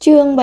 Chương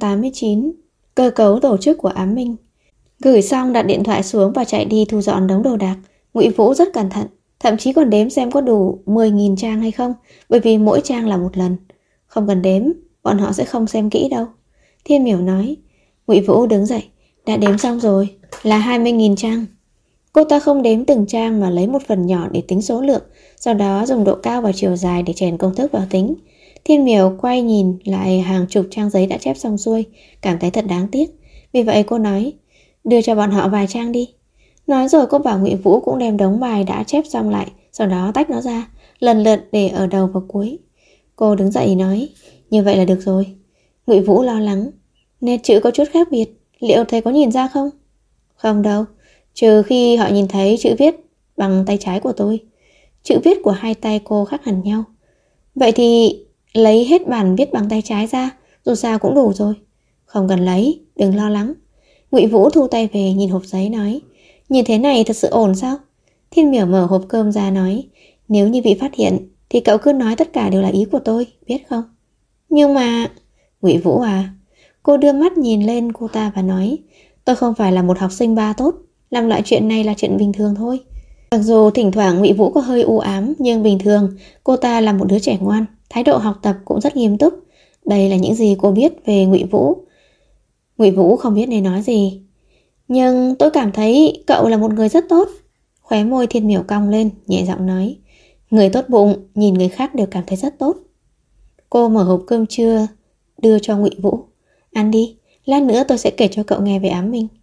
789. Cơ cấu tổ chức của Ám Minh. Gửi xong đặt điện thoại xuống và chạy đi thu dọn đống đồ đạc. Ngụy Vũ rất cẩn thận, thậm chí còn đếm xem có đủ 10.000 trang hay không, bởi vì mỗi trang là một lần. Không cần đếm, bọn họ sẽ không xem kỹ đâu. Thiên Miểu nói. Ngụy Vũ đứng dậy. Đã đếm xong rồi, là 20.000 trang. Cô ta không đếm từng trang mà lấy một phần nhỏ để tính số lượng, sau đó dùng độ cao và chiều dài để chèn công thức vào tính. Thiên Miểu quay nhìn lại hàng chục trang giấy đã chép xong xuôi, cảm thấy thật đáng tiếc. Vì vậy cô nói, đưa cho bọn họ vài trang đi. Nói rồi cô bảo Ngụy Vũ cũng đem đống bài đã chép xong lại, sau đó tách nó ra, lần lượt để ở đầu và cuối. Cô đứng dậy nói, như vậy là được rồi. Ngụy Vũ lo lắng, nét chữ có chút khác biệt, liệu thầy có nhìn ra không? Không đâu, trừ khi họ nhìn thấy chữ viết bằng tay trái của tôi. Chữ viết của hai tay cô khác hẳn nhau. Vậy thì lấy hết bản viết bằng tay trái ra, dù sao cũng đủ rồi. Không cần lấy, đừng lo lắng. Ngụy Vũ thu tay về nhìn hộp giấy nói, như thế này thật sự ổn sao? Thiên Miểu mở hộp cơm ra nói, nếu như bị phát hiện thì cậu cứ nói tất cả đều là ý của tôi, biết không? Nhưng mà... Ngụy Vũ à? Cô đưa mắt nhìn lên cô ta và nói, tôi không phải là một học sinh ba tốt, làm loại chuyện này là chuyện bình thường thôi. Mặc dù thỉnh thoảng Ngụy Vũ có hơi u ám, nhưng bình thường cô ta là một đứa trẻ ngoan, thái độ học tập cũng rất nghiêm túc. Đây là những gì cô biết về Ngụy Vũ. Ngụy Vũ không biết nên nói gì. Nhưng tôi cảm thấy cậu là một người rất tốt. Khóe môi Thiên Miểu cong lên, nhẹ giọng nói, người tốt bụng, nhìn người khác đều cảm thấy rất tốt. Cô mở hộp cơm trưa, đưa cho Ngụy Vũ. Ăn đi, lát nữa tôi sẽ kể cho cậu nghe về Ám Minh.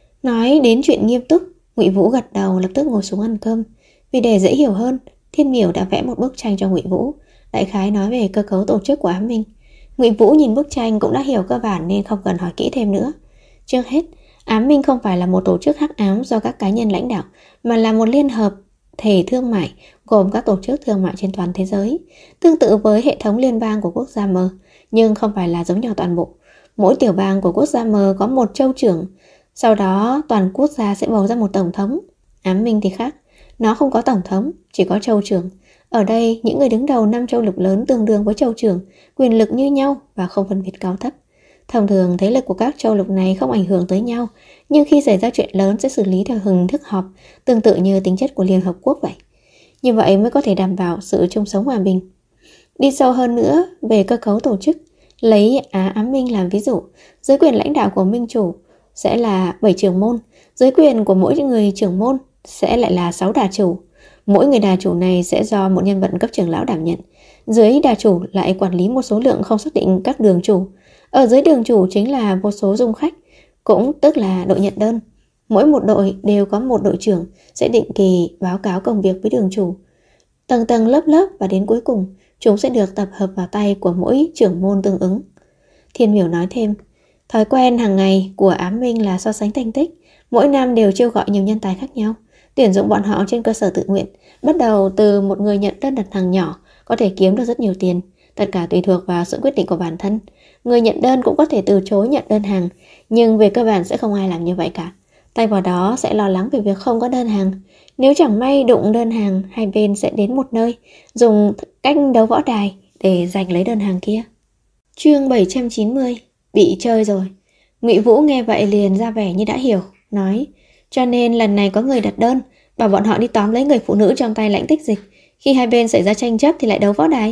Nói đến chuyện nghiêm túc, Ngụy Vũ gật đầu lập tức ngồi xuống ăn cơm. Vì để dễ hiểu hơn, Thiên Miểu đã vẽ một bức tranh cho Ngụy Vũ, đại khái nói về cơ cấu tổ chức của Ám Minh. Ngụy Vũ nhìn bức tranh cũng đã hiểu cơ bản nên không cần hỏi kỹ thêm nữa. Trước hết, Ám Minh không phải là một tổ chức hắc ám do các cá nhân lãnh đạo, mà là một liên hợp thể thương mại gồm các tổ chức thương mại trên toàn thế giới, tương tự với hệ thống liên bang của quốc gia M, nhưng không phải là giống nhau toàn bộ. Mỗi tiểu bang của quốc gia M có một châu trưởng, sau đó toàn quốc gia sẽ bầu ra một tổng thống. Ám Minh thì khác, nó không có tổng thống, chỉ có châu trưởng. Ở đây, những người đứng đầu 5 châu lục lớn tương đương với châu trưởng, quyền lực như nhau và không phân biệt cao thấp. Thông thường, thế lực của các châu lục này không ảnh hưởng tới nhau, nhưng khi xảy ra chuyện lớn sẽ xử lý theo hình thức họp, tương tự như tính chất của Liên Hợp Quốc vậy. Như vậy mới có thể đảm bảo sự chung sống hòa bình. Đi sâu hơn nữa về cơ cấu tổ chức, lấy Ám Minh làm ví dụ, dưới quyền lãnh đạo của Minh chủ sẽ là 7 trưởng môn, dưới quyền của mỗi người trưởng môn sẽ lại là 6 đà chủ. Mỗi người đà chủ này sẽ do một nhân vật cấp trưởng lão đảm nhận. Dưới đà chủ lại quản lý một số lượng không xác định các đường chủ. Ở dưới đường chủ chính là một số dung khách, cũng tức là đội nhận đơn. Mỗi một đội đều có một đội trưởng sẽ định kỳ báo cáo công việc với đường chủ. Tầng tầng lớp lớp và đến cuối cùng, chúng sẽ được tập hợp vào tay của mỗi trưởng môn tương ứng. Thiên Miểu nói thêm, thói quen hàng ngày của Ám Minh là so sánh thành tích. Mỗi năm đều chiêu gọi nhiều nhân tài khác nhau, tuyển dụng bọn họ trên cơ sở tự nguyện. Bắt đầu từ một người nhận đơn đặt hàng nhỏ, có thể kiếm được rất nhiều tiền. Tất cả tùy thuộc vào sự quyết định của bản thân. Người nhận đơn cũng có thể từ chối nhận đơn hàng, nhưng về cơ bản sẽ không ai làm như vậy cả. Thay vào đó sẽ lo lắng về việc không có đơn hàng. Nếu chẳng may đụng đơn hàng, hai bên sẽ đến một nơi, dùng cách đấu võ đài để giành lấy đơn hàng kia. Chương 790. Bị chơi rồi. Ngụy Vũ nghe vậy liền ra vẻ như đã hiểu, nói, cho nên lần này có người đặt đơn, bảo bọn họ đi tóm lấy người phụ nữ trong tay Lãnh Tích Dịch. Khi hai bên xảy ra tranh chấp thì lại đấu võ đài.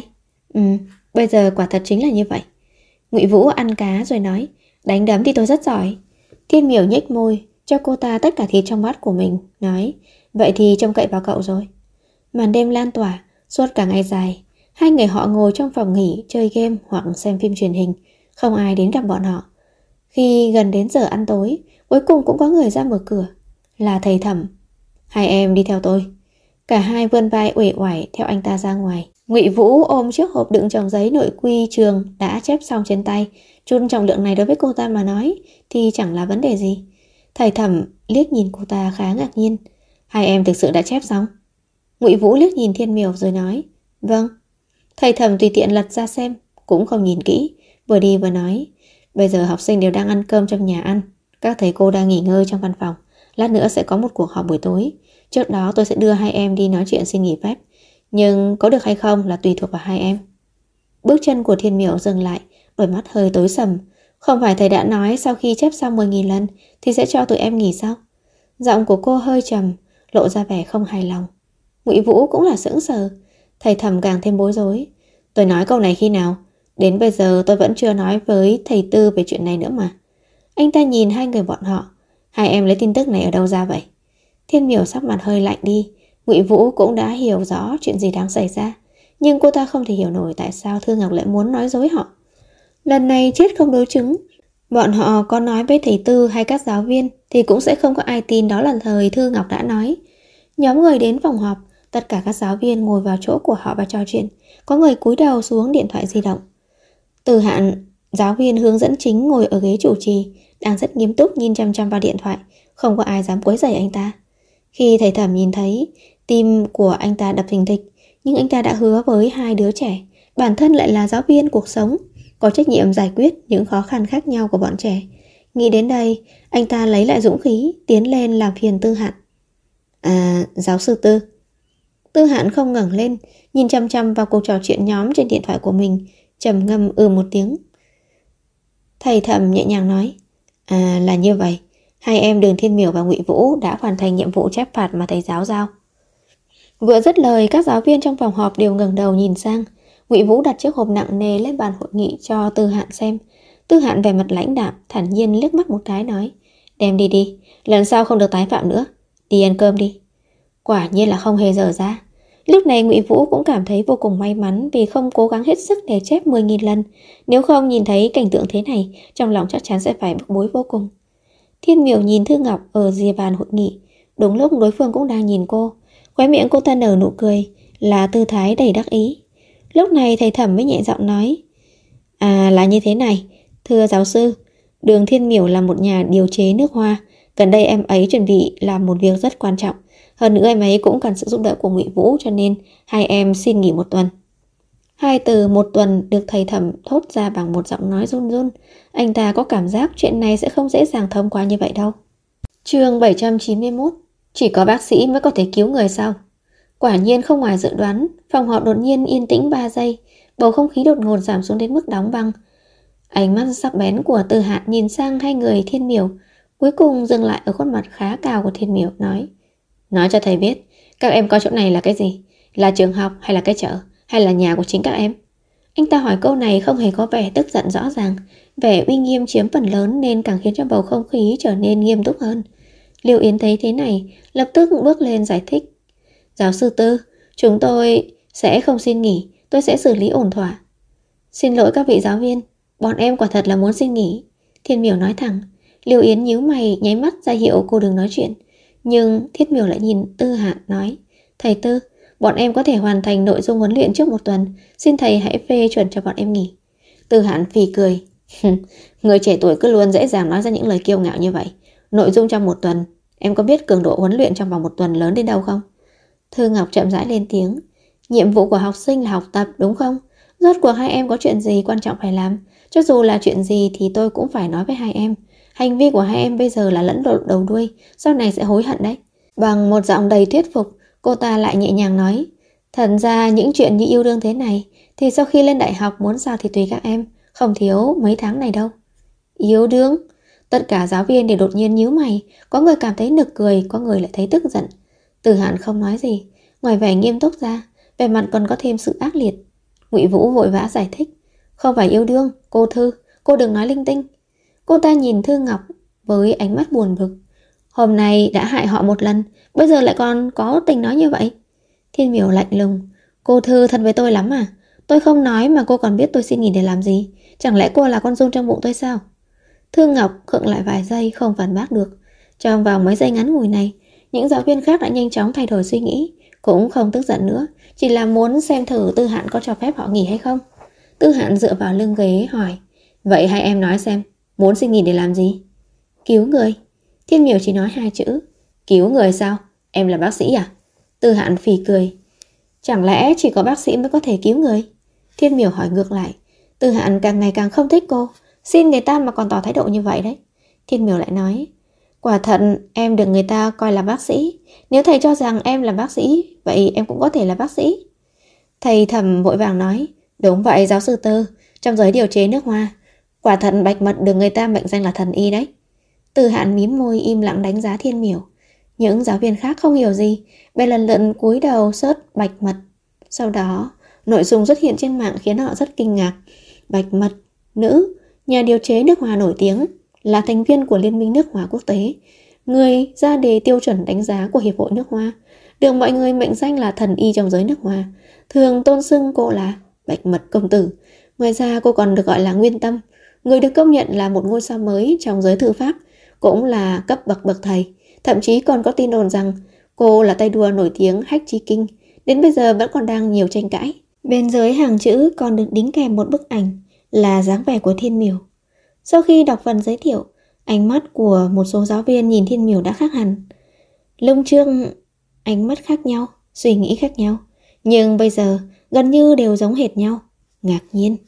Bây giờ quả thật chính là như vậy. Ngụy Vũ ăn cá rồi nói, đánh đấm thì tôi rất giỏi. Thiên Miểu nhếch môi, cho cô ta tất cả thịt trong bát của mình, nói, vậy thì trông cậy vào cậu rồi. Màn đêm lan tỏa, suốt cả ngày dài, hai người họ ngồi trong phòng nghỉ chơi game hoặc xem phim truyền hình, không ai đến gặp bọn họ. Khi gần đến giờ ăn tối, cuối cùng cũng có người ra mở cửa, là thầy Thẩm. Hai em đi theo tôi. Cả hai vươn vai uể oải theo anh ta ra ngoài. Ngụy Vũ ôm chiếc hộp đựng chồng giấy nội quy trường đã chép xong trên tay. Chút trọng lượng này đối với cô ta mà nói thì chẳng là vấn đề gì. Thầy Thẩm liếc nhìn cô ta khá ngạc nhiên. Hai em thực sự đã chép xong? Ngụy Vũ liếc nhìn Thiên Miểu rồi nói, vâng. Thầy Thẩm tùy tiện lật ra xem, cũng không nhìn kỹ, vừa đi vừa nói, bây giờ học sinh đều đang ăn cơm trong nhà ăn, các thầy cô đang nghỉ ngơi trong văn phòng, lát nữa sẽ có một cuộc họp buổi tối. Trước đó tôi sẽ đưa hai em đi nói chuyện xin nghỉ phép, nhưng có được hay không là tùy thuộc vào hai em. Bước chân của Thiên Miểu dừng lại, đôi mắt hơi tối sầm. Không phải thầy đã nói sau khi chép xong 10.000 lần thì sẽ cho tụi em nghỉ sao? Giọng của cô hơi trầm, lộ ra vẻ không hài lòng. Ngụy Vũ cũng là sững sờ. Thầy Thẩm càng thêm bối rối. Tôi nói câu này khi nào? Đến bây giờ tôi vẫn chưa nói với thầy Tư về chuyện này nữa mà. Anh ta nhìn hai người bọn họ. Hai em lấy tin tức này ở đâu ra vậy? Thiên Miểu sắc mặt hơi lạnh đi. Ngụy Vũ cũng đã hiểu rõ chuyện gì đang xảy ra, nhưng cô ta không thể hiểu nổi tại sao Thư Ngọc lại muốn nói dối họ. Lần này chết không đối chứng. Bọn họ có nói với thầy Tư hay các giáo viên thì cũng sẽ không có ai tin đó là thời Thư Ngọc đã nói. Nhóm người đến phòng họp, tất cả các giáo viên ngồi vào chỗ của họ và trò chuyện. Có người cúi đầu xuống điện thoại di động. Từ Hạn, giáo viên hướng dẫn chính ngồi ở ghế chủ trì, đang rất nghiêm túc nhìn chăm chăm vào điện thoại. Không có ai dám quấy rầy anh ta. Khi thầy Thẩm nhìn thấy, tim của anh ta đập thình thịch. Nhưng anh ta đã hứa với hai đứa trẻ, bản thân lại là giáo viên cuộc sống, có trách nhiệm giải quyết những khó khăn khác nhau của bọn trẻ. Nghĩ đến đây, anh ta lấy lại dũng khí, tiến lên làm phiền Tư Hạn. Giáo sư Tư. Tư Hạn không ngẩng lên, nhìn chăm chăm vào cuộc trò chuyện nhóm trên điện thoại của mình, trầm ngâm một tiếng. Thầy Thẩm nhẹ nhàng nói, là như vậy. Hai em Đường Thiên Miểu và Ngụy Vũ đã hoàn thành nhiệm vụ chép phạt mà thầy giáo giao. Vừa dứt lời, các giáo viên trong phòng họp đều ngẩng đầu nhìn sang. Ngụy Vũ đặt chiếc hộp nặng nề lên bàn hội nghị cho Tư Hạn xem. Tư Hạn vẻ mặt lãnh đạm, thản nhiên liếc mắt một cái nói, đem đi đi, lần sau không được tái phạm nữa. Đi ăn cơm đi. Quả nhiên là không hề dở ra. Lúc này Ngụy Vũ cũng cảm thấy vô cùng may mắn vì không cố gắng hết sức để chép 10.000 lần. Nếu không nhìn thấy cảnh tượng thế này, trong lòng chắc chắn sẽ phải bức bối vô cùng. Thiên Miểu nhìn Thư Ngọc ở rìa bàn hội nghị. Đúng lúc đối phương cũng đang nhìn cô. Khóe miệng cô ta nở nụ cười, là tư thái đầy đắc ý. Lúc này thầy Thẩm mới nhẹ giọng nói, là như thế này, thưa giáo sư, Đường Thiên Miểu là một nhà điều chế nước hoa. Gần đây em ấy chuẩn bị làm một việc rất quan trọng. Hơn nữa em ấy cũng cần sự giúp đỡ của Ngụy Vũ, cho nên hai em xin nghỉ 1 tuần. Hai từ 1 tuần được thầy Thẩm thốt ra bằng một giọng nói run run. Anh ta có cảm giác chuyện này sẽ không dễ dàng thông qua như vậy đâu. Chương 791. Chỉ có bác sĩ mới có thể cứu người sao? Quả nhiên không ngoài dự đoán, phòng họp đột nhiên yên tĩnh 3 giây, bầu không khí đột ngột giảm xuống đến mức đóng băng. Ánh mắt sắc bén của Từ Hạn nhìn sang hai người Thiên Miểu, cuối cùng dừng lại ở khuôn mặt khá cao của Thiên Miểu, nói cho thầy biết, các em coi chỗ này là cái gì? Là trường học hay là cái chợ? Hay là nhà của chính các em? Anh ta hỏi câu này không hề có vẻ tức giận rõ ràng, vẻ uy nghiêm chiếm phần lớn nên càng khiến cho bầu không khí trở nên nghiêm túc hơn. Liêu Yến thấy thế này, lập tức bước lên giải thích. Giáo sư Tư, chúng tôi sẽ không xin nghỉ, tôi sẽ xử lý ổn thỏa. Xin lỗi các vị giáo viên, bọn em quả thật là muốn xin nghỉ. Thiên Miểu nói thẳng. Liêu Yến nhíu mày nháy mắt ra hiệu cô đừng nói chuyện. Nhưng Thiết Miểu lại nhìn Tư Hạn nói, thầy Tư, bọn em có thể hoàn thành nội dung huấn luyện trước 1 tuần, xin thầy hãy phê chuẩn cho bọn em nghỉ. Tư Hạn phì cười. Người trẻ tuổi cứ luôn dễ dàng nói ra những lời kiêu ngạo như vậy. Nội dung trong 1 tuần, em có biết cường độ huấn luyện trong vòng 1 tuần lớn đến đâu không? Thư Ngọc chậm rãi lên tiếng. Nhiệm vụ của học sinh là học tập đúng không? Rốt cuộc hai em có chuyện gì quan trọng phải làm? Cho dù là chuyện gì thì tôi cũng phải nói với hai em. Hành vi của hai em bây giờ là lẫn lộn đầu đuôi, sau này sẽ hối hận đấy. Bằng một giọng đầy thuyết phục, cô ta lại nhẹ nhàng nói, thật ra những chuyện như yêu đương thế này thì sau khi lên đại học muốn sao thì tùy các em, không thiếu mấy tháng này đâu. Yêu đương? Tất cả giáo viên đều đột nhiên nhíu mày, có người cảm thấy nực cười, có người lại thấy tức giận. Từ Hạn không nói gì, ngoài vẻ nghiêm túc ra, vẻ mặt còn có thêm sự ác liệt. Ngụy Vũ vội vã giải thích, không phải yêu đương, cô Thư, cô đừng nói linh tinh. Cô ta nhìn Thư Ngọc với ánh mắt buồn bực. Hôm nay đã hại họ 1 lần, bây giờ lại còn có tình nói như vậy. Thiên Miểu lạnh lùng, cô Thư thân với tôi lắm à? Tôi không nói mà cô còn biết tôi xin nghỉ để làm gì? Chẳng lẽ cô là con giun trong bụng tôi sao? Thư Ngọc khựng lại vài giây không phản bác được. Trong vòng mấy giây ngắn ngủi này, những giáo viên khác đã nhanh chóng thay đổi suy nghĩ, cũng không tức giận nữa, chỉ là muốn xem thử Tư Hạn có cho phép họ nghỉ hay không. Tư Hạn dựa vào lưng ghế hỏi, vậy hai em nói xem, muốn xin nghỉ để làm gì? Cứu người. Thiên Miểu chỉ nói 2 chữ. Cứu người sao? Em là bác sĩ à? Tư Hạn phì cười. Chẳng lẽ chỉ có bác sĩ mới có thể cứu người? Thiên Miểu hỏi ngược lại. Tư Hạn càng ngày càng không thích cô, xin người ta mà còn tỏ thái độ như vậy đấy. Thiên Miểu lại nói, quả thật em được người ta coi là bác sĩ. Nếu thầy cho rằng em là bác sĩ, vậy em cũng có thể là bác sĩ. Thầy Thẩm vội vàng nói, đúng vậy giáo sư Tư, trong giới điều chế nước hoa. Quả thật Bạch Mật được người ta mệnh danh là thần y đấy. Từ Hạn mím môi im lặng đánh giá Thiên Miểu. Những giáo viên khác không hiểu gì, bèn lần lượt cúi đầu search Bạch Mật. Sau đó, nội dung xuất hiện trên mạng khiến họ rất kinh ngạc. Bạch Mật, nữ, nhà điều chế nước hoa nổi tiếng, là thành viên của Liên minh nước hoa quốc tế, người ra đề tiêu chuẩn đánh giá của Hiệp hội nước hoa, được mọi người mệnh danh là thần y trong giới nước hoa, thường tôn xưng cô là Bạch Mật công tử. Ngoài ra cô còn được gọi là Nguyên Tâm, người được công nhận là một ngôi sao mới trong giới thư pháp, cũng là cấp bậc thầy. Thậm chí còn có tin đồn rằng cô là tay đua nổi tiếng Hách Chi Kinh, đến bây giờ vẫn còn đang nhiều tranh cãi. Bên dưới hàng chữ còn được đính kèm một bức ảnh là dáng vẻ của Thiên Miểu. Sau khi đọc phần giới thiệu, ánh mắt của một số giáo viên nhìn Thiên Miểu đã khác hẳn. Lúc trước ánh mắt khác nhau, suy nghĩ khác nhau, nhưng bây giờ gần như đều giống hệt nhau. Ngạc nhiên.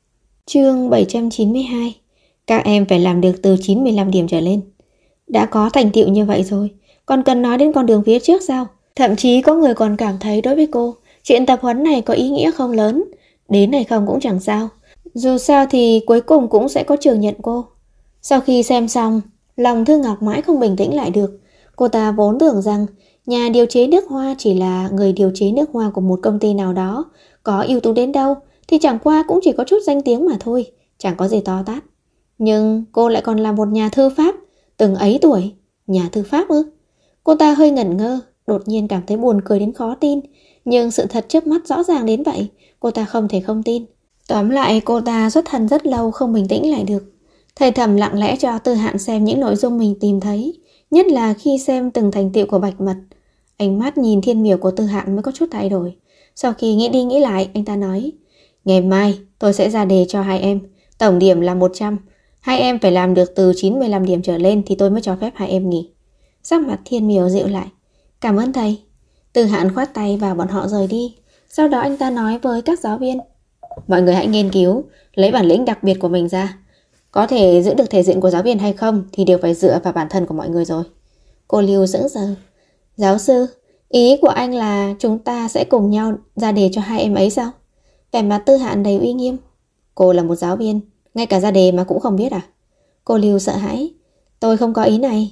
Chương 792. Các em phải làm được từ 95 điểm trở lên. Đã có thành tựu như vậy rồi, còn cần nói đến con đường phía trước sao? Thậm chí có người còn cảm thấy đối với cô, chuyện tập huấn này có ý nghĩa không lớn, đến hay không cũng chẳng sao. Dù sao thì cuối cùng cũng sẽ có trường nhận cô. Sau khi xem xong, lòng Thư Ngọc mãi không bình tĩnh lại được. Cô ta vốn tưởng rằng nhà điều chế nước hoa chỉ là người điều chế nước hoa của một công ty nào đó, có ưu tú đến đâu thì chẳng qua cũng chỉ có chút danh tiếng mà thôi, chẳng có gì to tát. Nhưng cô lại còn là một nhà thư pháp, từng ấy tuổi, nhà thư pháp ư? Cô ta hơi ngẩn ngơ, đột nhiên cảm thấy buồn cười đến khó tin, nhưng sự thật trước mắt rõ ràng đến vậy, cô ta không thể không tin. Tóm lại cô ta xuất thần rất lâu không bình tĩnh lại được. Thầy Thẩm lặng lẽ cho Từ Hạn xem những nội dung mình tìm thấy, nhất là khi xem từng thành tựu của Bạch Mật. Ánh mắt nhìn Thiên Miểu của Từ Hạn mới có chút thay đổi. Sau khi nghĩ đi nghĩ lại, anh ta nói: ngày mai tôi sẽ ra đề cho hai em, tổng điểm là 100. Hai em phải làm được từ 95 điểm trở lên thì tôi mới cho phép hai em nghỉ. Sắc mặt Thiên Miểu dịu lại. Cảm ơn thầy. Từ Hạn khoát tay và bọn họ rời đi. Sau đó anh ta nói với các giáo viên: mọi người hãy nghiên cứu, lấy bản lĩnh đặc biệt của mình ra. Có thể giữ được thể diện của giáo viên hay không thì đều phải dựa vào bản thân của mọi người rồi. Cô Lưu sững sờ. Giáo sư, ý của anh là chúng ta sẽ cùng nhau ra đề cho hai em ấy sao? Vẻ mặt Tư Hạn đầy uy nghiêm. Cô là một giáo viên, ngay cả ra đề mà cũng không biết à? Cô Lưu sợ hãi. Tôi không có ý này.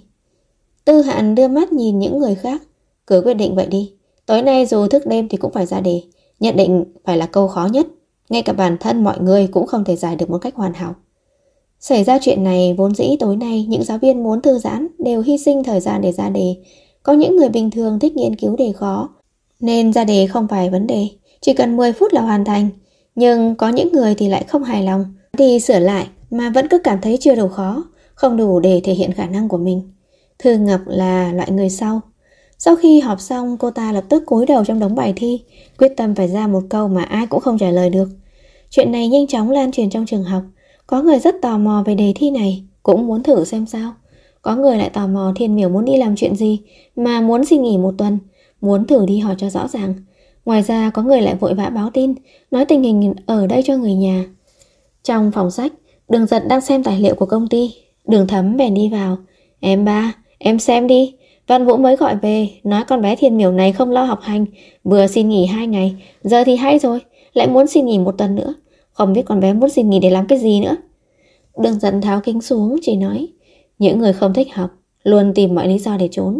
Tư Hạn đưa mắt nhìn những người khác. Cứ quyết định vậy đi. Tối nay dù thức đêm thì cũng phải ra đề. Nhất định phải là câu khó nhất. Ngay cả bản thân mọi người cũng không thể giải được một cách hoàn hảo. Xảy ra chuyện này vốn dĩ tối nay những giáo viên muốn thư giãn đều hy sinh thời gian để ra đề. Có những người bình thường thích nghiên cứu đề khó, nên ra đề không phải vấn đề, chỉ cần 10 phút là hoàn thành. Nhưng có những người thì lại không hài lòng, thì sửa lại mà vẫn cứ cảm thấy chưa đủ khó, không đủ để thể hiện khả năng của mình. Thư Ngọc là loại người sau. Sau khi họp xong, cô ta lập tức cúi đầu trong đống bài thi, quyết tâm phải ra một câu mà ai cũng không trả lời được. Chuyện này nhanh chóng lan truyền trong trường học. Có người rất tò mò về đề thi này, cũng muốn thử xem sao. Có người lại tò mò Thiên Miểu muốn đi làm chuyện gì mà muốn xin nghỉ một tuần, muốn thử đi hỏi cho rõ ràng. Ngoài ra có người lại vội vã báo tin, nói tình hình ở đây cho người nhà. Trong phòng sách, Đường Giật đang xem tài liệu của công ty. Đường Thấm bèn đi vào. Em ba, em xem đi. Văn Vũ mới gọi về, nói con bé Thiên Miểu này không lo học hành, vừa xin nghỉ 2 ngày, giờ thì hay rồi, lại muốn xin nghỉ một tuần nữa. Không biết con bé muốn xin nghỉ để làm cái gì nữa. Đường Giật tháo kính xuống, chỉ nói: những người không thích học luôn tìm mọi lý do để trốn.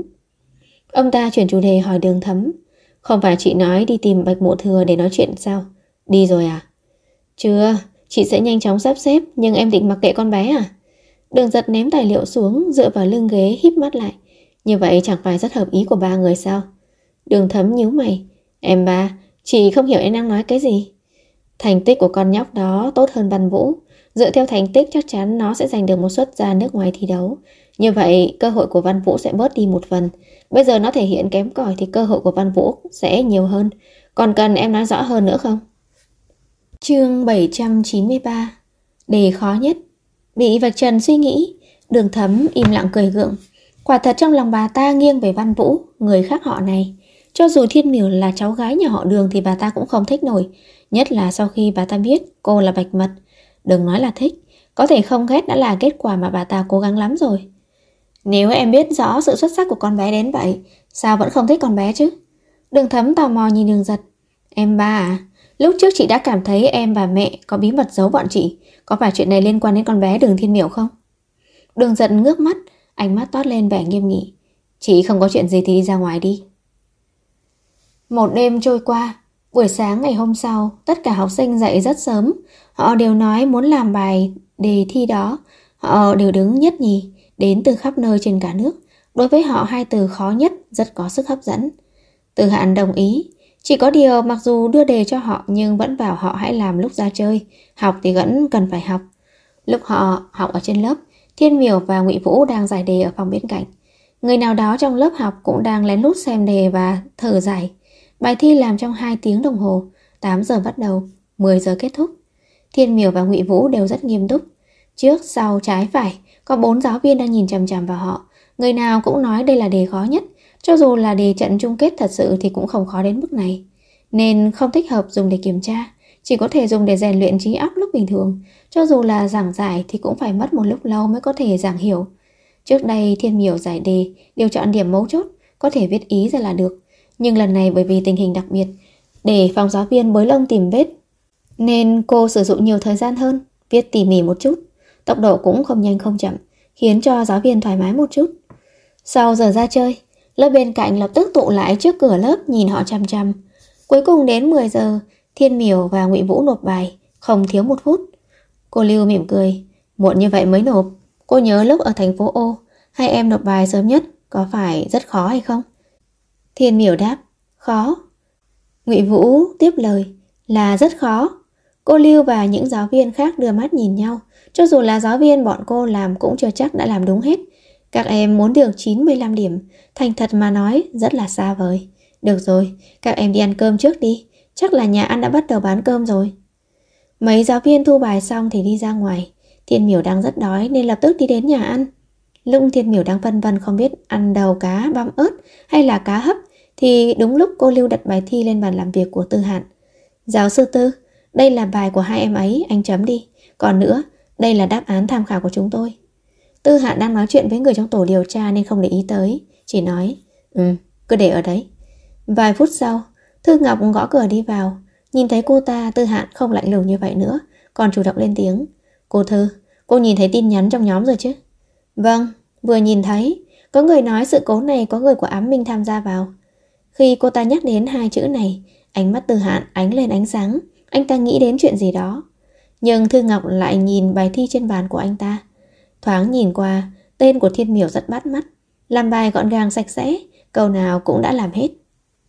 Ông ta chuyển chủ đề hỏi Đường Thấm: không phải chị nói đi tìm Bạch Mộ Thừa để nói chuyện sao? Đi rồi à? Chưa, chị sẽ nhanh chóng sắp xếp, nhưng em định mặc kệ con bé à? Đường Giật ném tài liệu xuống, dựa vào lưng ghế híp mắt lại. Như vậy chẳng phải rất hợp ý của ba người sao? Đường Thấm nhíu mày. Em ba, chị không hiểu em đang nói cái gì. Thành tích của con nhóc đó tốt hơn Văn Vũ. Dựa theo thành tích chắc chắn nó sẽ giành được một suất ra nước ngoài thi đấu. Như vậy cơ hội của Văn Vũ sẽ bớt đi một phần. Bây giờ nó thể hiện kém cỏi thì cơ hội của Văn Vũ sẽ nhiều hơn. Còn cần em nói rõ hơn nữa không? Chương 793. Đề khó nhất. Bị vạch trần suy nghĩ, Đường Thấm im lặng cười gượng. Quả thật trong lòng bà ta nghiêng về Văn Vũ, người khác họ này. Cho dù Thiên Miểu là cháu gái nhà họ Đường thì bà ta cũng không thích nổi. Nhất là sau khi bà ta biết cô là Bạch Mật. Đừng nói là thích, có thể không ghét đã là kết quả mà bà ta cố gắng lắm rồi. Nếu em biết rõ sự xuất sắc của con bé đến vậy, sao vẫn không thích con bé chứ? Đường Thấm tò mò nhìn Đường Giật. Em ba à, Lúc trước chị đã cảm thấy em và mẹ có bí mật giấu bọn chị. Có phải chuyện này liên quan đến con bé Đường Thiên Miểu không? Đường Giật ngước mắt, ánh mắt toát lên vẻ nghiêm nghị. Chị không có chuyện gì thì đi ra ngoài đi. Một đêm trôi qua, buổi sáng ngày hôm sau, tất cả học sinh dậy rất sớm. Họ đều nói muốn làm bài đề thi đó. Họ đều đứng nhất nhì, đến từ khắp nơi trên cả nước. Đối với họ, hai từ khó nhất rất có sức hấp dẫn. Từ Hạn đồng ý. Chỉ có điều mặc dù đưa đề cho họ nhưng vẫn bảo họ hãy làm lúc ra chơi. Học thì vẫn cần phải học. Lúc họ học ở trên lớp, Thiên Miểu và Ngụy Vũ đang giải đề ở phòng bên cạnh. Người nào đó trong lớp học cũng đang lén lút xem đề và thở dài. Bài thi làm trong 2 tiếng đồng hồ, 8 giờ bắt đầu, 10 giờ kết thúc. Thiên Miểu và Ngụy Vũ đều rất nghiêm túc. Trước, sau, trái, phải, có 4 giáo viên đang nhìn chằm chằm vào họ. Người nào cũng nói đây là đề khó nhất. Cho dù là đề trận chung kết thật sự thì cũng không khó đến mức này. Nên không thích hợp dùng để kiểm tra, chỉ có thể dùng để rèn luyện trí óc lúc bình thường. Cho dù là giảng giải thì cũng phải mất một lúc lâu mới có thể giảng hiểu. Trước đây Thiên Miểu giải đề đều chọn điểm mấu chốt, có thể viết ý ra là được. Nhưng lần này bởi vì tình hình đặc biệt, để phòng giáo viên bới lông tìm vết, nên cô sử dụng nhiều thời gian hơn, viết tỉ mỉ một chút. Tốc độ cũng không nhanh không chậm, khiến cho giáo viên thoải mái một chút. Sau giờ ra chơi, lớp bên cạnh lập tức tụ lại trước cửa lớp nhìn họ chăm chăm. Cuối cùng đến 10 giờ, Thiên Miểu và Ngụy Vũ nộp bài, không thiếu 1 phút. Cô Lưu mỉm cười, muộn như vậy mới nộp. Cô nhớ lúc ở thành phố O, hai em nộp bài sớm nhất, có phải rất khó hay không? Thiên Miểu đáp, khó. Ngụy Vũ tiếp lời, là rất khó. Cô Lưu và những giáo viên khác đưa mắt nhìn nhau. Cho dù là giáo viên bọn cô làm cũng chưa chắc đã làm đúng hết. Các em muốn được 95 điểm, thành thật mà nói rất là xa vời. Được rồi, các em đi ăn cơm trước đi. Chắc là nhà ăn đã bắt đầu bán cơm rồi. Mấy giáo viên thu bài xong thì đi ra ngoài. Thiên Miểu đang rất đói nên lập tức đi đến nhà ăn. Lúc Thiên Miểu đang phân vân không biết ăn đầu cá băm ớt hay là cá hấp, thì đúng lúc cô Lưu đặt bài thi lên bàn làm việc của Tư Hạn. Giáo sư Tư, đây là bài của hai em ấy, anh chấm đi. Còn nữa, đây là đáp án tham khảo của chúng tôi. Tư Hạn đang nói chuyện với người trong tổ điều tra nên không để ý tới, chỉ nói, cứ để ở đấy. Vài phút sau, Thư Ngọc gõ cửa đi vào. Nhìn thấy cô ta, Tư Hạn không lạnh lùng như vậy nữa, còn chủ động lên tiếng. Cô Thư, cô nhìn thấy tin nhắn trong nhóm rồi chứ? Vâng, vừa nhìn thấy. Có người nói sự cố này có người của Ám Minh tham gia vào. Khi cô ta nhắc đến 2 chữ này, ánh mắt Tư Hạn ánh lên ánh sáng. Anh ta nghĩ đến chuyện gì đó. Nhưng Thư Ngọc lại nhìn bài thi trên bàn của anh ta. Thoáng nhìn qua, tên của Thiên Miểu rất bắt mắt. Làm bài gọn gàng sạch sẽ, câu nào cũng đã làm hết.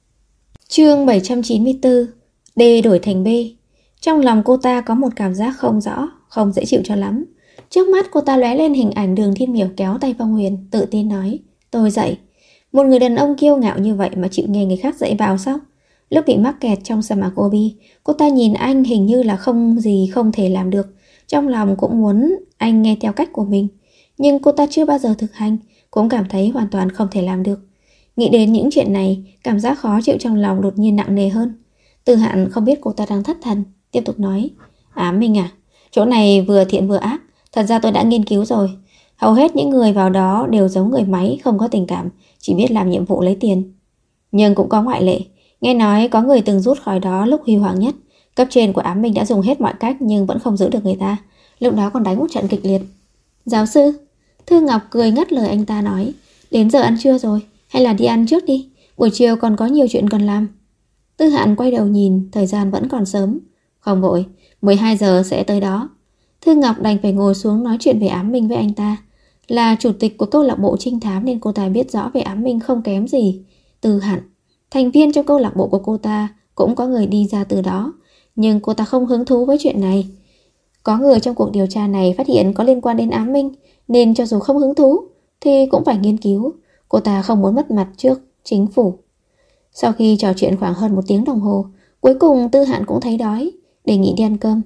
Chương 794. D đổi thành B. Trong lòng cô ta có một cảm giác không rõ, không dễ chịu cho lắm. Trước mắt cô ta lóe lên hình ảnh Đường Thiên Miểu kéo tay Phong Huyền, tự tin nói, tôi dạy. Một người đàn ông kiêu ngạo như vậy mà chịu nghe người khác dạy vào sao? Lúc bị mắc kẹt trong sa mạc Gobi, cô ta nhìn anh hình như là không gì không thể làm được. Trong lòng cũng muốn anh nghe theo cách của mình. Nhưng cô ta chưa bao giờ thực hành, cũng cảm thấy hoàn toàn không thể làm được. Nghĩ đến những chuyện này, cảm giác khó chịu trong lòng đột nhiên nặng nề hơn. Tư Hạn không biết cô ta đang thất thần, tiếp tục nói, Ám Minh à, chỗ này vừa thiện vừa ác. Thật ra tôi đã nghiên cứu rồi. Hầu hết những người vào đó đều giống người máy, không có tình cảm, chỉ biết làm nhiệm vụ lấy tiền. Nhưng cũng có ngoại lệ. Nghe nói có người từng rút khỏi đó lúc huy hoàng nhất. Cấp trên của Ám Minh đã dùng hết mọi cách nhưng vẫn không giữ được người ta. Lúc đó còn đánh một trận kịch liệt. Giáo sư, Thư Ngọc cười ngắt lời anh ta nói, đến giờ ăn trưa rồi, hay là đi ăn trước đi, buổi chiều còn có nhiều chuyện cần làm. Tư Hạn quay đầu nhìn, thời gian vẫn còn sớm. Không vội, 12 giờ sẽ tới đó. Thư Ngọc đành phải ngồi xuống nói chuyện về Ám Minh với anh ta. Là chủ tịch của câu lạc bộ trinh thám nên cô ta biết rõ về Ám Minh không kém gì Tư Hạn. Thành viên trong câu lạc bộ của cô ta cũng có người đi ra từ đó, nhưng cô ta không hứng thú với chuyện này. Có người trong cuộc điều tra này phát hiện có liên quan đến Ám Minh, nên cho dù không hứng thú thì cũng phải nghiên cứu. Cô ta không muốn mất mặt trước chính phủ. Sau khi trò chuyện khoảng hơn 1 tiếng đồng hồ, cuối cùng Tư Hạn cũng thấy đói, đề nghị đi ăn cơm.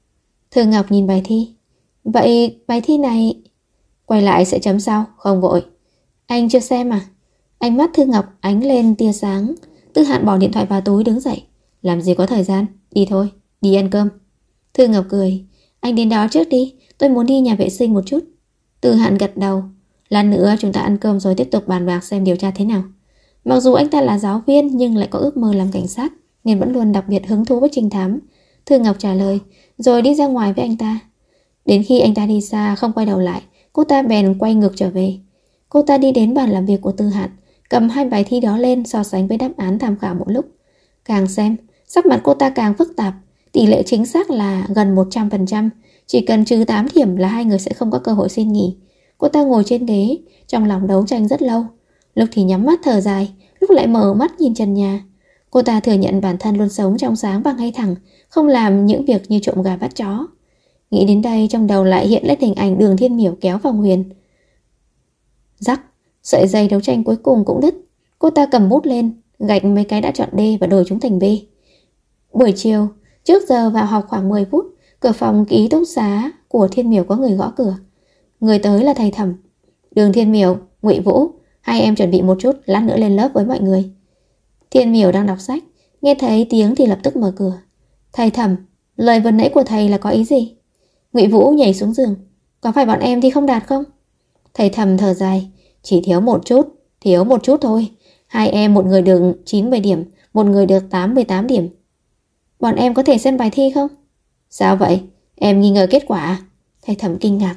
Thư Ngọc nhìn bài thi. Vậy bài thi này quay lại sẽ chấm sau, không vội. Anh chưa xem à? Ánh mắt Thư Ngọc ánh lên tia sáng. Tư Hạn bỏ điện thoại vào túi đứng dậy. Làm gì có thời gian, đi thôi, đi ăn cơm. Thư Ngọc cười. Anh đến đó trước đi, tôi muốn đi nhà vệ sinh một chút. Tư Hạn gật đầu. Lát nữa chúng ta ăn cơm rồi tiếp tục bàn bạc xem điều tra thế nào. Mặc dù anh ta là giáo viên nhưng lại có ước mơ làm cảnh sát. nên vẫn luôn đặc biệt hứng thú với trinh thám. Thư Ngọc trả lời, rồi đi ra ngoài với anh ta. Đến khi anh ta đi xa không quay đầu lại, cô ta bèn quay ngược trở về. Cô ta đi đến bàn làm việc của Tư Hạt, cầm 2 bài thi đó lên so sánh với đáp án tham khảo một lúc. Càng xem, sắc mặt cô ta càng phức tạp. Tỷ lệ chính xác là gần 100%. Chỉ cần trừ 8 điểm là 2 người sẽ không có cơ hội xin nghỉ. Cô ta ngồi trên ghế, trong lòng đấu tranh rất lâu. Lúc thì nhắm mắt thở dài, lúc lại mở mắt nhìn trần nhà. Cô ta thừa nhận bản thân luôn sống trong sáng và ngay thẳng, không làm những việc như trộm gà bắt chó. Nghĩ đến đây, trong đầu lại hiện lên hình ảnh Đường Thiên Miểu kéo vào Huyền. Rắc, sợi dây đấu tranh cuối cùng cũng đứt. Cô ta cầm bút lên, gạch mấy cái đã chọn D và đổi chúng thành B. Buổi chiều, trước giờ vào học khoảng 10 phút, cửa phòng ký túc xá của Thiên Miểu có người gõ cửa. Người tới là thầy Thẩm. Đường Thiên Miểu, Ngụy Vũ, hai em chuẩn bị một chút, lát nữa lên lớp với mọi người. Thiên Miểu đang đọc sách, nghe thấy tiếng thì lập tức mở cửa. Thầy Thẩm, lời vừa nãy của thầy là có ý gì? Ngụy Vũ nhảy xuống giường. Có phải bọn em thi không đạt không? Thầy Thẩm thở dài. Chỉ thiếu một chút thôi. Hai em, một người được 90 điểm, một người được 88 điểm. Bọn em có thể xem bài thi không? Sao vậy? Em nghi ngờ kết quả à? Thầy Thẩm kinh ngạc.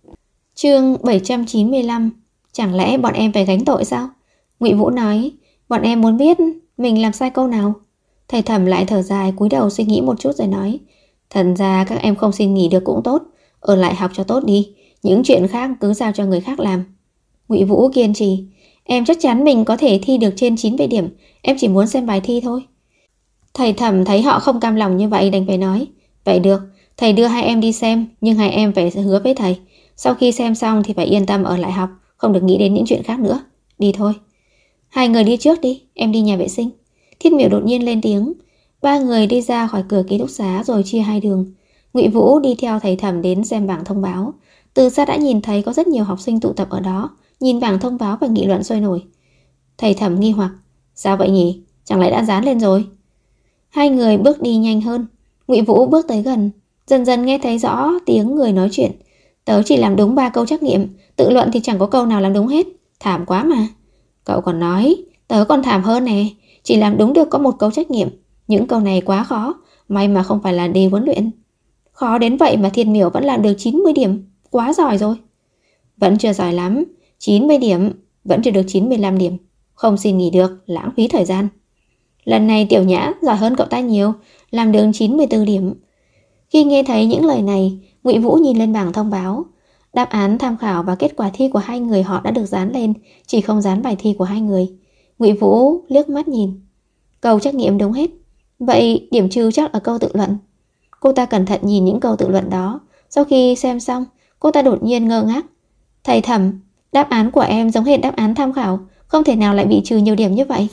Chương 795. Chẳng lẽ bọn em phải gánh tội sao? Ngụy Vũ nói. Bọn em muốn biết mình làm sai câu nào. Thầy Thẩm lại thở dài, cúi đầu suy nghĩ một chút rồi nói. Thật ra các em không xin nghỉ được cũng tốt. Ở lại học cho tốt đi. Những chuyện khác cứ giao cho người khác làm. Ngụy Vũ kiên trì. Em chắc chắn mình có thể thi được trên 90 điểm. Em chỉ muốn xem bài thi thôi. Thầy Thẩm thấy họ không cam lòng như vậy đành phải nói. Vậy được, thầy đưa hai em đi xem. Nhưng hai em phải hứa với thầy, sau khi xem xong thì phải yên tâm ở lại học, không được nghĩ đến những chuyện khác nữa. Đi thôi. Hai người đi trước đi, em đi nhà vệ sinh. Thiên Miểu đột nhiên lên tiếng. Ba người đi ra khỏi cửa ký túc xá rồi chia hai đường. Ngụy Vũ đi theo thầy Thẩm đến xem bảng thông báo. Từ xa đã nhìn thấy có rất nhiều học sinh tụ tập ở đó, nhìn bảng thông báo và nghị luận sôi nổi. Thầy Thẩm nghi hoặc. Sao vậy nhỉ? Chẳng lẽ đã dán lên rồi? Hai người bước đi nhanh hơn. Ngụy Vũ bước tới gần, dần dần nghe thấy rõ tiếng người nói chuyện. Tớ chỉ làm đúng 3 câu trắc nghiệm, tự luận thì chẳng có câu nào làm đúng hết. Thảm quá mà. Cậu còn nói, tớ còn thảm hơn nè. Chỉ làm đúng được có 1 câu trắc nghiệm. Những câu này quá khó, may mà không phải là đề huấn luyện. Khó đến vậy mà Thiên Miểu vẫn làm được 90 điểm. Quá giỏi rồi. Vẫn chưa giỏi lắm. 90 điểm, vẫn chưa được 95 điểm. Không xin nghỉ được, lãng phí thời gian. Lần này Tiểu Nhã giỏi hơn cậu ta nhiều, làm được 94 điểm. Khi nghe thấy những lời này, Ngụy Vũ nhìn lên bảng thông báo. Đáp án tham khảo và kết quả thi của hai người họ đã được dán lên, chỉ không dán bài thi của hai người. Ngụy Vũ liếc mắt nhìn. Câu trắc nghiệm đúng hết. Vậy điểm trừ chắc ở câu tự luận. Cô ta cẩn thận nhìn những câu tự luận đó. Sau khi xem xong, cô ta đột nhiên ngơ ngác. Thầy Thẩm, đáp án của em giống hệt đáp án tham khảo, không thể nào lại bị trừ nhiều điểm như vậy.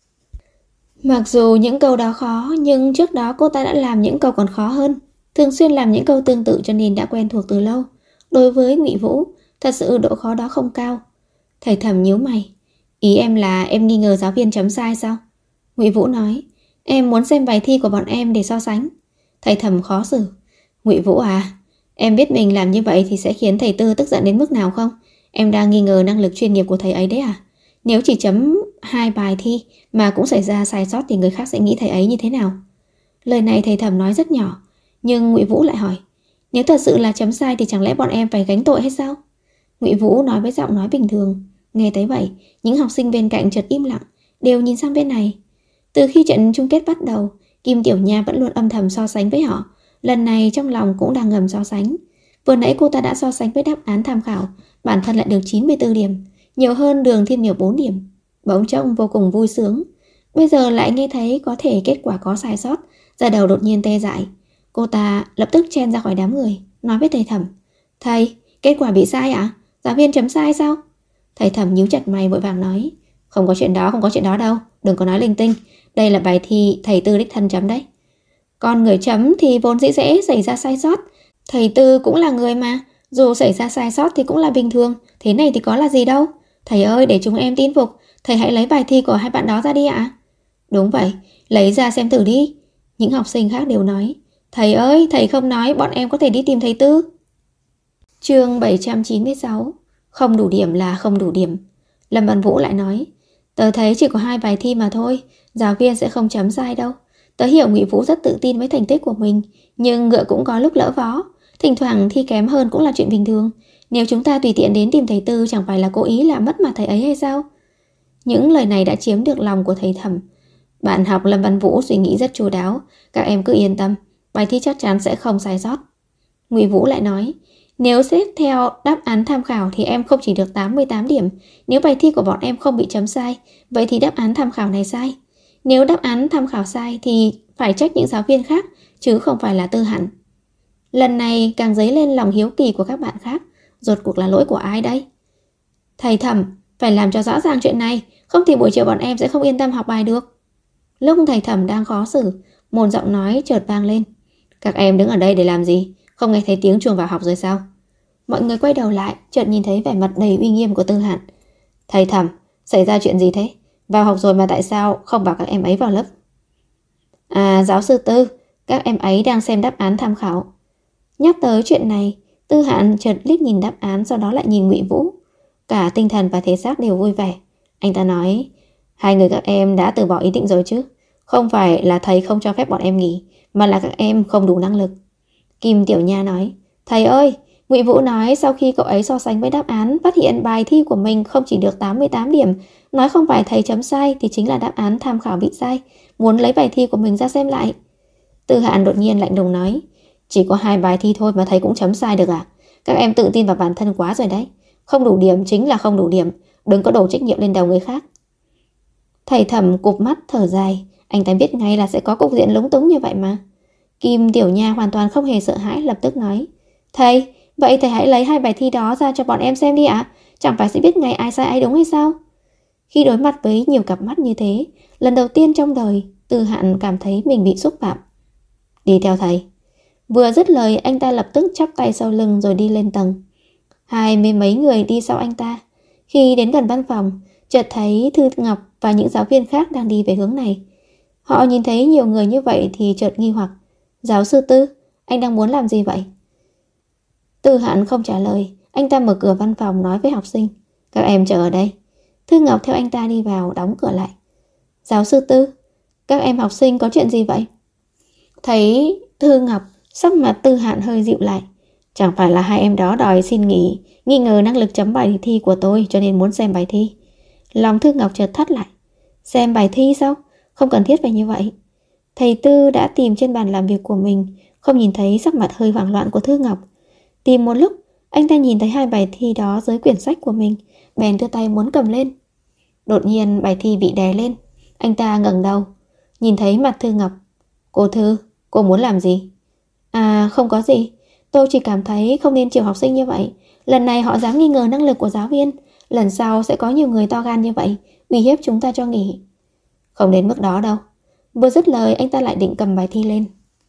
Mặc dù những câu đó khó, nhưng trước đó cô ta đã làm những câu còn khó hơn. Thường xuyên làm những câu tương tự cho nên đã quen thuộc từ lâu. Đối với Ngụy Vũ, thật sự độ khó đó không cao. Thầy Thẩm nhíu mày. Ý em là em nghi ngờ giáo viên chấm sai sao? Ngụy Vũ nói. Em muốn xem bài thi của bọn em để so sánh. Thầy Thẩm khó xử. Ngụy Vũ à, em biết mình làm như vậy thì sẽ khiến thầy Tư tức giận đến mức nào không? Em đang nghi ngờ năng lực chuyên nghiệp của thầy ấy đấy à? Nếu chỉ chấm 2 bài thi mà cũng xảy ra sai sót thì người khác sẽ nghĩ thầy ấy như thế nào? Lời này thầy Thẩm nói rất nhỏ, nhưng Ngụy Vũ lại hỏi. Nếu thật sự là chấm sai thì chẳng lẽ bọn em phải gánh tội hay sao? Ngụy Vũ nói với giọng nói bình thường. Nghe thấy vậy, những học sinh bên cạnh chợt im lặng, đều nhìn sang bên này. Từ khi trận chung kết bắt đầu, Kim Tiểu Nha vẫn luôn âm thầm so sánh với họ. Lần này trong lòng cũng đang ngầm so sánh. Vừa nãy cô ta đã so sánh với đáp án tham khảo, bản thân lại được 94 điểm, nhiều hơn Đường Thiên Miểu 4 điểm. Bỗng trông vô cùng vui sướng. Bây giờ lại nghe thấy có thể kết quả có sai sót, da đầu đột nhiên tê dại. Cô ta lập tức chen ra khỏi đám người, nói với thầy Thẩm. Thầy, kết quả bị sai ạ? Giáo viên chấm sai sao? Thầy Thẩm nhíu chặt mày vội vàng nói. Không có chuyện đó đâu, đừng có nói linh tinh. Đây là bài thi thầy Tư đích thân chấm đấy. Còn người chấm thì vốn dĩ dễ xảy ra sai sót. Thầy Tư cũng là người mà, dù xảy ra sai sót thì cũng là bình thường. Thế này thì có là gì đâu. Thầy ơi, để chúng em tin phục, thầy hãy lấy bài thi của hai bạn đó ra đi ạ. Đúng vậy, lấy ra xem thử đi. Những học sinh khác đều nói. Thầy ơi, thầy không nói bọn em có thể đi tìm thầy Tư. Chương 796. Không đủ điểm là không đủ điểm. Lâm Văn Vũ lại nói. Tớ thấy chỉ có 2 bài thi mà thôi, giáo viên sẽ không chấm sai đâu. Tớ hiểu Ngụy Vũ rất tự tin với thành tích của mình, nhưng ngựa cũng có lúc lỡ vó, thỉnh thoảng thi kém hơn cũng là chuyện bình thường. Nếu chúng ta tùy tiện đến tìm thầy Tư chẳng phải là cố ý làm mất mặt thầy ấy hay sao? Những lời này đã chiếm được lòng của thầy Thẩm. Bạn học Lâm Văn Vũ suy nghĩ rất chu đáo, các em cứ yên tâm, bài thi chắc chắn sẽ không sai sót. Ngụy Vũ lại nói, nếu xét theo đáp án tham khảo thì em không chỉ được 88 điểm. Nếu bài thi của bọn em không bị chấm sai, vậy thì đáp án tham khảo này sai. Nếu đáp án tham khảo sai thì phải trách những giáo viên khác, chứ không phải là Tư Hẳn. Lần này càng dấy lên lòng hiếu kỳ của các bạn khác. Rốt cuộc là lỗi của ai đây? Thầy Thẩm, phải làm cho rõ ràng chuyện này, không thì buổi chiều bọn em sẽ không yên tâm học bài được. Lúc thầy Thẩm đang khó xử, một giọng nói chợt vang lên. Các em đứng ở đây để làm gì? Không nghe thấy tiếng chuông vào học rồi sao? Mọi người quay đầu lại, chợt nhìn thấy vẻ mặt đầy uy nghiêm của Tư Hẳn. Thầy Thẩm, xảy ra chuyện gì thế? Vào học rồi mà tại sao không bảo các em ấy vào lớp? À, giáo sư Tư, các em ấy đang xem đáp án tham khảo. Nhắc tới chuyện này, Tư Hẳn chợt liếc nhìn đáp án, sau đó lại nhìn Ngụy Vũ. Cả tinh thần và thể xác đều vui vẻ. Anh ta nói, hai người các em đã từ bỏ ý định rồi chứ? Không phải là thầy không cho phép bọn em nghỉ, mà là các em không đủ năng lực. Kim Tiểu Nha nói, thầy ơi, Ngụy Vũ nói sau khi cậu ấy so sánh với đáp án, phát hiện bài thi của mình không chỉ được 88 điểm, nói không phải thầy chấm sai thì chính là đáp án tham khảo bị sai, muốn lấy bài thi của mình ra xem lại. Tư Hàn đột nhiên lạnh lùng nói, chỉ có 2 bài thi thôi mà thầy cũng chấm sai được à? Các em tự tin vào bản thân quá rồi đấy. Không đủ điểm chính là không đủ điểm, đừng có đổ trách nhiệm lên đầu người khác. Thầy Thẩm cụp mắt thở dài, anh ta biết ngay là sẽ có cục diện lúng túng như vậy mà. Kim Tiểu Nha hoàn toàn không hề sợ hãi, lập tức nói, thầy, vậy thầy hãy lấy 2 bài thi đó ra cho bọn em xem đi ạ. Chẳng phải sẽ biết ngay ai sai ai đúng hay sao? Khi đối mặt với nhiều cặp mắt như thế, lần đầu tiên trong đời, Tư Hàn cảm thấy mình bị xúc phạm. Đi theo thầy. Vừa dứt lời, anh ta lập tức chắp tay sau lưng rồi đi lên tầng. 20 mấy người đi sau anh ta. Khi đến gần văn phòng, chợt thấy Thư Ngọc và những giáo viên khác đang đi về hướng này. Họ nhìn thấy nhiều người như vậy thì chợt nghi hoặc. Giáo sư Tư, anh đang muốn làm gì vậy? Tư Hàn không trả lời, anh ta mở cửa văn phòng nói với học sinh, các em chờ ở đây. Thư Ngọc theo anh ta đi vào, đóng cửa lại. Giáo sư Tư, các em học sinh có chuyện gì vậy? Thấy Thư Ngọc, sắc mặt Tư Hàn hơi dịu lại. Chẳng phải là 2 em đó đòi xin nghỉ, nghi ngờ năng lực chấm bài thi của tôi cho nên muốn xem bài thi. Lòng Thư Ngọc chợt thắt lại. Xem bài thi sao? Không cần thiết phải như vậy. Thầy Tư đã tìm trên bàn làm việc của mình, không nhìn thấy sắc mặt hơi hoảng loạn của Thư Ngọc. Tìm một lúc, anh ta nhìn thấy 2 bài thi đó dưới quyển sách của mình, bèn đưa tay muốn cầm lên. Đột nhiên bài thi bị đè lên. Anh ta ngẩng đầu, nhìn thấy mặt Thư Ngọc. Cô Thư, cô muốn làm gì? À, không có gì. Tôi chỉ cảm thấy không nên chiều học sinh như vậy. Lần này họ dám nghi ngờ năng lực của giáo viên. Lần sau sẽ có nhiều người to gan như vậy, uy hiếp chúng ta cho nghỉ. Không đến mức đó đâu. Vừa dứt lời, anh ta lại định cầm bài thi lên.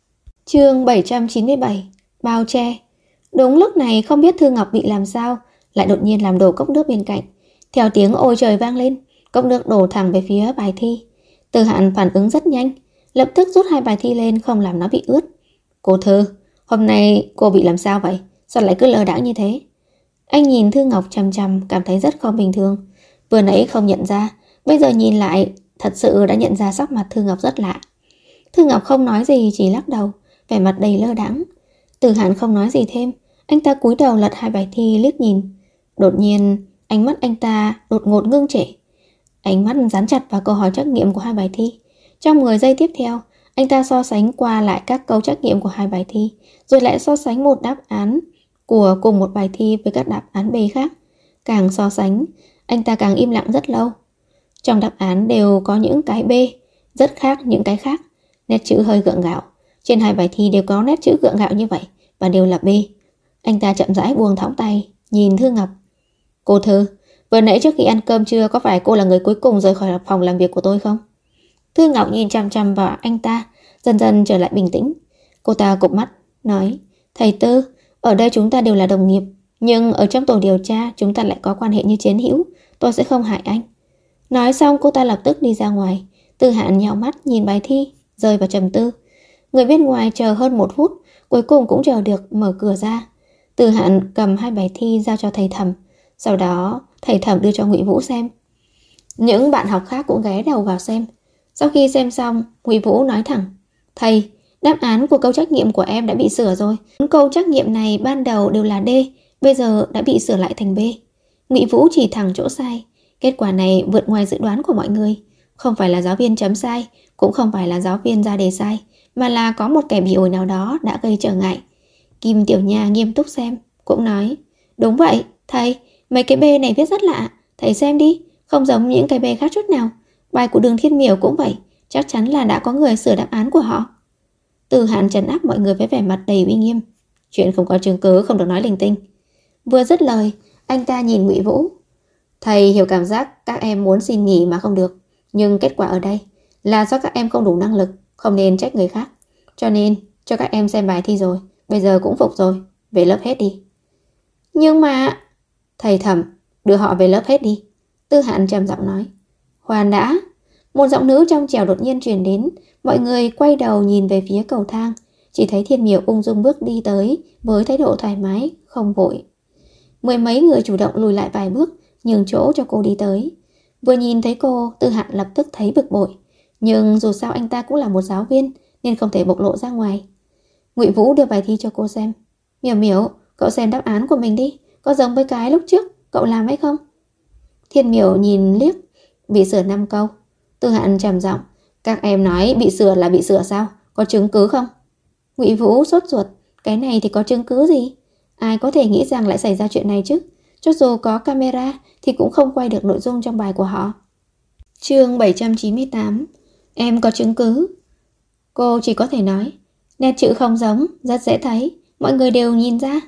Chương 797, bao che. Đúng lúc này không biết Thư Ngọc bị làm sao, lại đột nhiên làm đổ cốc nước bên cạnh. Theo tiếng ôi trời vang lên, cốc nước đổ thẳng về phía bài thi. Tư Hàn phản ứng rất nhanh, lập tức rút 2 bài thi lên không làm nó bị ướt. Cô Thư, hôm nay cô bị làm sao vậy? Sao lại cứ lơ đãng như thế? Anh nhìn Thư Ngọc chằm chằm, cảm thấy rất không bình thường. Vừa nãy không nhận ra, bây giờ nhìn lại thật sự đã nhận ra sắc mặt Thư Ngọc rất lạ. Thư Ngọc không nói gì, chỉ lắc đầu, vẻ mặt đầy lơ đãng. Tư Hàn không nói gì thêm, anh ta cúi đầu lật 2 bài thi liếc nhìn. Đột nhiên, ánh mắt anh ta đột ngột ngưng trệ. Ánh mắt dán chặt vào câu hỏi trắc nghiệm của 2 bài thi. Trong 10 giây tiếp theo, anh ta so sánh qua lại các câu trắc nghiệm của 2 bài thi, rồi lại so sánh một đáp án của cùng một bài thi với các đáp án B khác. Càng so sánh, anh ta càng im lặng rất lâu. Trong đáp án đều có những cái B, rất khác những cái khác. Nét chữ hơi gượng gạo. Trên 2 bài thi đều có nét chữ gượng gạo như vậy, và đều là B. Anh ta chậm rãi buông thõng tay, nhìn Thư Ngọc. Cô Thư, vừa nãy trước khi ăn cơm trưa có phải cô là người cuối cùng rời khỏi phòng làm việc của tôi không? Thư Ngọc nhìn chằm chằm vào anh ta, dần dần trở lại bình tĩnh. Cô ta cụp mắt, nói, thầy Tư, ở đây chúng ta đều là đồng nghiệp, nhưng ở trong tổ điều tra chúng ta lại có quan hệ như chiến hữu, tôi sẽ không hại anh. Nói xong cô ta lập tức đi ra ngoài. Tư Hàn nheo mắt nhìn bài thi, rơi vào trầm tư. Người bên ngoài chờ hơn 1 phút, cuối cùng cũng chờ được mở cửa ra. Tư Hàn cầm 2 bài thi giao cho thầy Thẩm, sau đó thầy Thẩm đưa cho Ngụy Vũ xem. Những bạn học khác cũng ghé đầu vào xem. Sau khi xem xong, Ngụy Vũ nói thẳng, Thầy, đáp án của câu trắc nghiệm của em đã bị sửa rồi. Câu trắc nghiệm này ban đầu đều là D, bây giờ đã bị sửa lại thành B. Ngụy Vũ chỉ thẳng chỗ sai. Kết quả này vượt ngoài dự đoán của mọi người. Không phải là giáo viên chấm sai, cũng không phải là giáo viên ra đề sai, mà là có một kẻ bị ổi nào đó đã gây trở ngại. Kim Tiểu Nha nghiêm túc xem, cũng nói: đúng vậy, thầy, mấy cái B này viết rất lạ, thầy xem đi, không giống những cái B khác chút nào. Bài của Đường Thiên Miểu cũng vậy, chắc chắn là đã có người sửa đáp án của họ. Từ Hàn trấn áp mọi người với vẻ mặt đầy uy nghiêm. Chuyện không có chứng cứ không được nói linh tinh. Vừa dứt lời, anh ta nhìn Ngụy Vũ. Thầy hiểu cảm giác các em muốn xin nghỉ mà không được, nhưng kết quả ở đây là do các em không đủ năng lực, không nên trách người khác. Cho nên cho các em xem bài thi rồi, bây giờ cũng phục rồi, về lớp hết đi. Nhưng mà... Thầy Thẩm, đưa họ về lớp hết đi. Tư Hạn trầm giọng nói. Khoan đã. Một giọng nữ trong trẻo đột nhiên truyền đến. Mọi người quay đầu nhìn về phía cầu thang, chỉ thấy Thiên Miểu ung dung bước đi tới với thái độ thoải mái, không vội. Mười mấy người chủ động lùi lại vài bước, nhường chỗ cho cô đi tới. Vừa nhìn thấy cô, Tư Hạn lập tức thấy bực bội. Nhưng dù sao anh ta cũng là một giáo viên, nên không thể bộc lộ ra ngoài. Ngụy Vũ đưa bài thi cho cô xem. Miểu Miểu, cậu xem đáp án của mình đi, có giống với cái lúc trước cậu làm hay không? Thiên Miểu nhìn liếc. Bị sửa 5 câu. Tư Hạn trầm giọng. Các em nói bị sửa là bị sửa sao? Có chứng cứ không? Ngụy Vũ sốt ruột. Cái này thì có chứng cứ gì? Ai có thể nghĩ rằng lại xảy ra chuyện này chứ? Cho dù có camera thì cũng không quay được nội dung trong bài của họ. Chương 798. Em có chứng cứ. Cô chỉ có thể nói. Nét chữ không giống, rất dễ thấy, mọi người đều nhìn ra.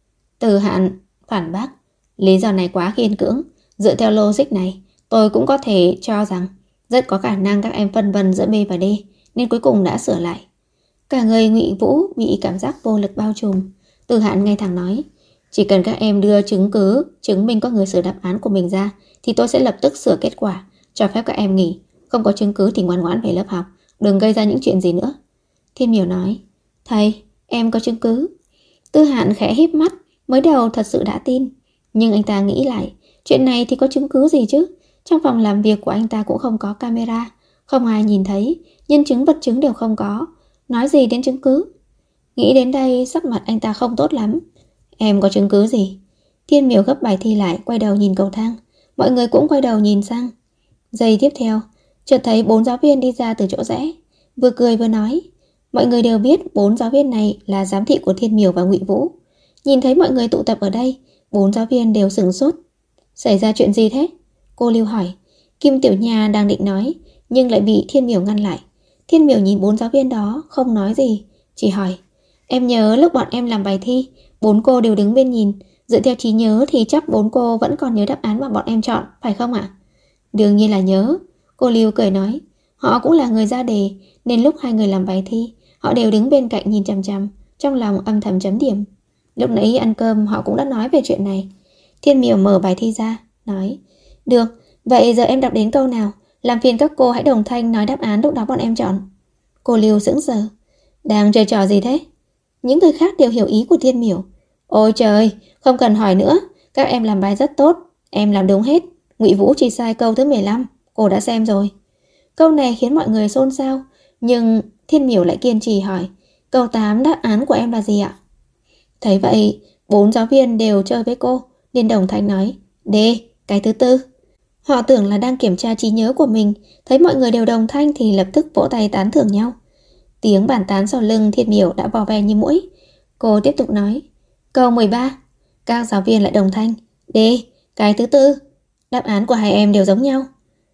Từ Hạn phản bác. Lý do này quá khiên cưỡng. Dựa theo logic này, tôi cũng có thể cho rằng rất có khả năng các em phân vân giữa B và D, nên cuối cùng đã sửa lại. Cả người Ngụy Vũ bị cảm giác vô lực bao trùm. Từ Hạn ngay thẳng nói. Chỉ cần các em đưa chứng cứ chứng minh có người sửa đáp án của mình ra, thì tôi sẽ lập tức sửa kết quả, cho phép các em nghỉ. Không có chứng cứ thì ngoan ngoãn về lớp học, đừng gây ra những chuyện gì nữa. Thiên Miểu nói. Thầy, em có chứng cứ. Tư Hạn khẽ híp mắt, mới đầu thật sự đã tin. Nhưng anh ta nghĩ lại, chuyện này thì có chứng cứ gì chứ? Trong phòng làm việc của anh ta cũng không có camera, không ai nhìn thấy, nhân chứng vật chứng đều không có. Nói gì đến chứng cứ? Nghĩ đến đây, sắc mặt anh ta không tốt lắm. Em có chứng cứ gì? Thiên Miểu gấp bài thi lại, quay đầu nhìn cầu thang. Mọi người cũng quay đầu nhìn sang. Giây tiếp theo, chợt thấy 4 giáo viên đi ra từ chỗ rẽ, vừa cười vừa nói. Mọi người đều biết 4 giáo viên này là giám thị của Thiên Miểu và Ngụy Vũ. Nhìn thấy mọi người tụ tập ở đây, 4 giáo viên đều sửng sốt. Xảy ra chuyện gì thế? Cô Lưu hỏi. Kim Tiểu Nha đang định nói, nhưng lại bị Thiên Miểu ngăn lại. Thiên Miểu nhìn 4 giáo viên đó, không nói gì, chỉ hỏi. Em nhớ lúc bọn em làm bài thi, 4 cô đều đứng bên nhìn. Dựa theo trí nhớ thì chắc 4 cô vẫn còn nhớ đáp án mà bọn em chọn, phải không ạ? Đương nhiên là nhớ. Cô Lưu cười nói. Họ cũng là người ra đề, nên lúc hai người làm bài thi, họ đều đứng bên cạnh nhìn chằm chằm, trong lòng âm thầm chấm điểm. Lúc nãy ăn cơm họ cũng đã nói về chuyện này. Thiên Miểu mở bài thi ra, nói. Được, vậy giờ em đọc đến câu nào, làm phiền các cô hãy đồng thanh nói đáp án lúc đó bọn em chọn. Cô Lưu sững sờ. Đang chơi trò gì thế? Những người khác đều hiểu ý của Thiên Miểu. Ôi trời, không cần hỏi nữa, các em làm bài rất tốt, em làm đúng hết. Ngụy Vũ chỉ sai câu thứ 15, cô đã xem rồi. Câu này khiến mọi người xôn xao, nhưng Thiên Miểu lại kiên trì hỏi. Câu 8 đáp án của em là gì ạ? Thấy vậy, 4 giáo viên đều chơi với cô, nên đồng thanh nói. D, cái thứ 4. Họ tưởng là đang kiểm tra trí nhớ của mình, thấy mọi người đều đồng thanh thì lập tức vỗ tay tán thưởng nhau. Tiếng bàn tán sau lưng Thiên Miểu đã vò vè như muỗi. Cô tiếp tục nói. Câu 13. Các giáo viên lại đồng thanh. D, cái thứ 4. Đáp án của hai em đều giống nhau.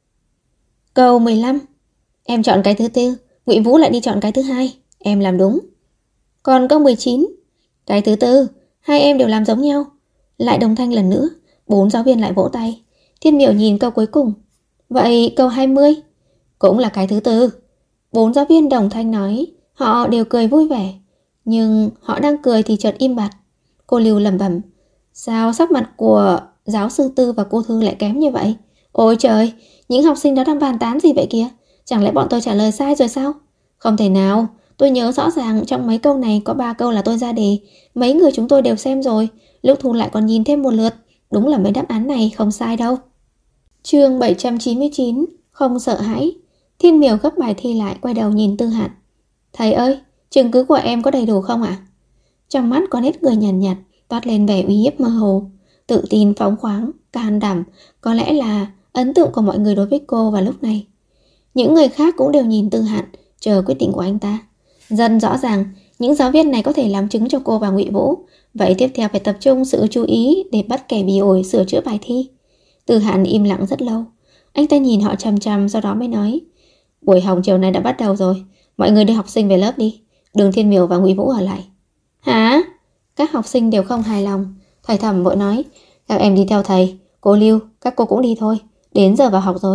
Câu 15. Em chọn cái thứ 4, Ngụy Vũ lại đi chọn cái thứ 2. Em làm đúng. Còn câu 19. Cái thứ 4, hai em đều làm giống nhau. Lại đồng thanh lần nữa, 4 giáo viên lại vỗ tay. Thiên Miểu nhìn câu cuối cùng. Vậy câu 20. Cũng là cái thứ 4. 4 giáo viên đồng thanh nói. Họ đều cười vui vẻ. Nhưng họ đang cười thì chợt im bặt. Cô Lưu lẩm bẩm. Sao sắc mặt của giáo sư Tư và cô Thư lại kém như vậy? Ôi trời, những học sinh đó đang bàn tán gì vậy kìa? Chẳng lẽ bọn tôi trả lời sai rồi sao? Không thể nào, tôi nhớ rõ ràng trong mấy câu này có 3 câu là tôi ra đề. Mấy người chúng tôi đều xem rồi, lúc thu lại còn nhìn thêm một lượt. Đúng là mấy đáp án này không sai đâu. Chương 799. Không sợ hãi. Thiên Miểu gấp bài thi lại, quay đầu nhìn Tư Hạn. Thầy ơi, chứng cứ của em có đầy đủ không ạ? Trong mắt có nét cười nhàn nhạt, toát lên vẻ uy hiếp mơ hồ. Tự tin phóng khoáng, can đảm, có lẽ là ấn tượng của mọi người đối với cô vào lúc này. Những người khác cũng đều nhìn Tư Hạn, chờ quyết định của anh ta. Dần rõ ràng, những giáo viên này có thể làm chứng cho cô và Ngụy Vũ. Vậy tiếp theo phải tập trung sự chú ý để bắt kẻ bị ổi sửa chữa bài thi. Tư Hạn im lặng rất lâu. Anh ta nhìn họ chằm chằm, sau đó mới nói: buổi học chiều nay đã bắt đầu rồi, mọi người đưa học sinh về lớp đi. Đường Thiên Miểu và Ngụy Vũ ở lại. Hả? Các học sinh đều không hài lòng. Thầy Thẩm vội nói: các em đi theo thầy. Cô Lưu, các cô cũng đi thôi. Đến giờ vào học rồi.